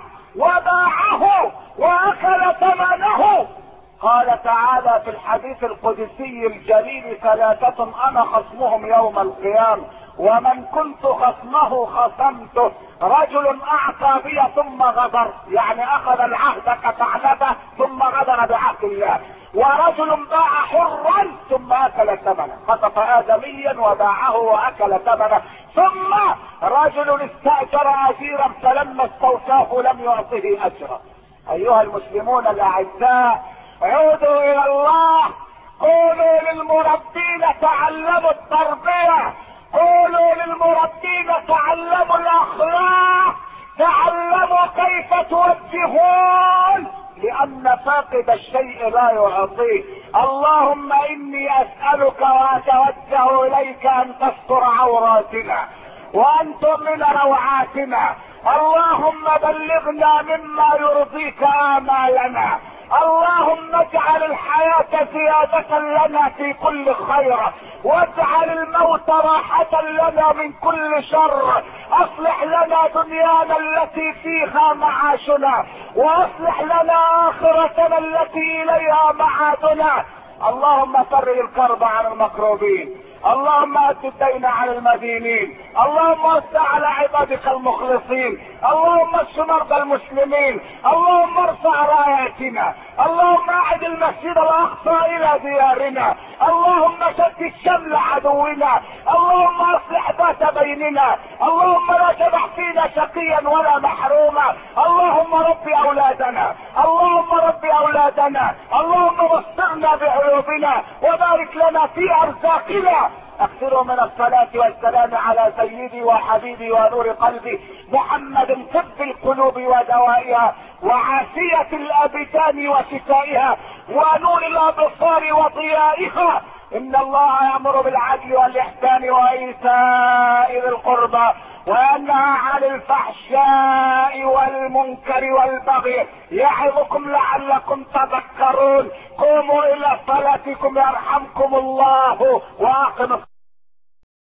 وباعه واكل ثمنه؟ قال تعالى في الحديث القدسي الجليل ثلاثة انا خصمهم يوم القيامة ومن كنت خصمه خصمته. رجل اعطى بي ثم غدر، يعني اخذ العهد كثعلبه ثم غدر بعهد الله. ورجل باع حرا ثم اكل ثمنه، خطف ادميا وباعه واكل ثمنه. ثم رجل استاجر اجيرا فلما استوفاه لم يعطه اجرا. ايها المسلمون الاعزاء، عودوا الى الله. قولوا للمربين تعلموا التربية، قولوا للمربين تعلموا الاخلاق، تعلموا كيف توجهون، لان فاقد الشيء لا يعطيه. اللهم اني اسألك واتوجه اليك ان تستر عوراتنا وان تؤمن روعاتنا. اللهم بلغنا مما يرضيك آمالنا. اللهم اجعل الحياة زيادة لنا في كل خير واجعل الموت راحة لنا من كل شر. اصلح لنا دنيانا التي فيها معاشنا واصلح لنا اخرتنا التي اليها معادنا. اللهم فرج الكرب عن المكروبين، اللهم اد الدين عن المدينين، اللهم وسع على عبادك المخلصين، اللهم اشف مرضى المسلمين، اللهم ارفع راياتنا، اللهم اعد المسجد الاقصى الى ديارنا، اللهم شتت شمل عدونا، اللهم اصلح ذات بيننا، اللهم لا تدع فينا شقيا ولا محروما، اللهم رب اولادنا، اللهم رب اولادنا، اللهم بصرنا بعيوبنا وبارك لنا في ارزاقنا. اكثروا من الصلاة والسلام على سيدي وحبيبي ونور قلبي محمد، طب القلوب ودوائها وعافية الابدان وشفائها ونور الابصار وضيائها. ان الله يأمر بالعدل والاحسان وايتاء ذي القربى وينهى عن الفحشاء والمنكر والبغي يعظكم لعلكم تذكرون. قوموا الى صلاتكم يرحمكم الله واقم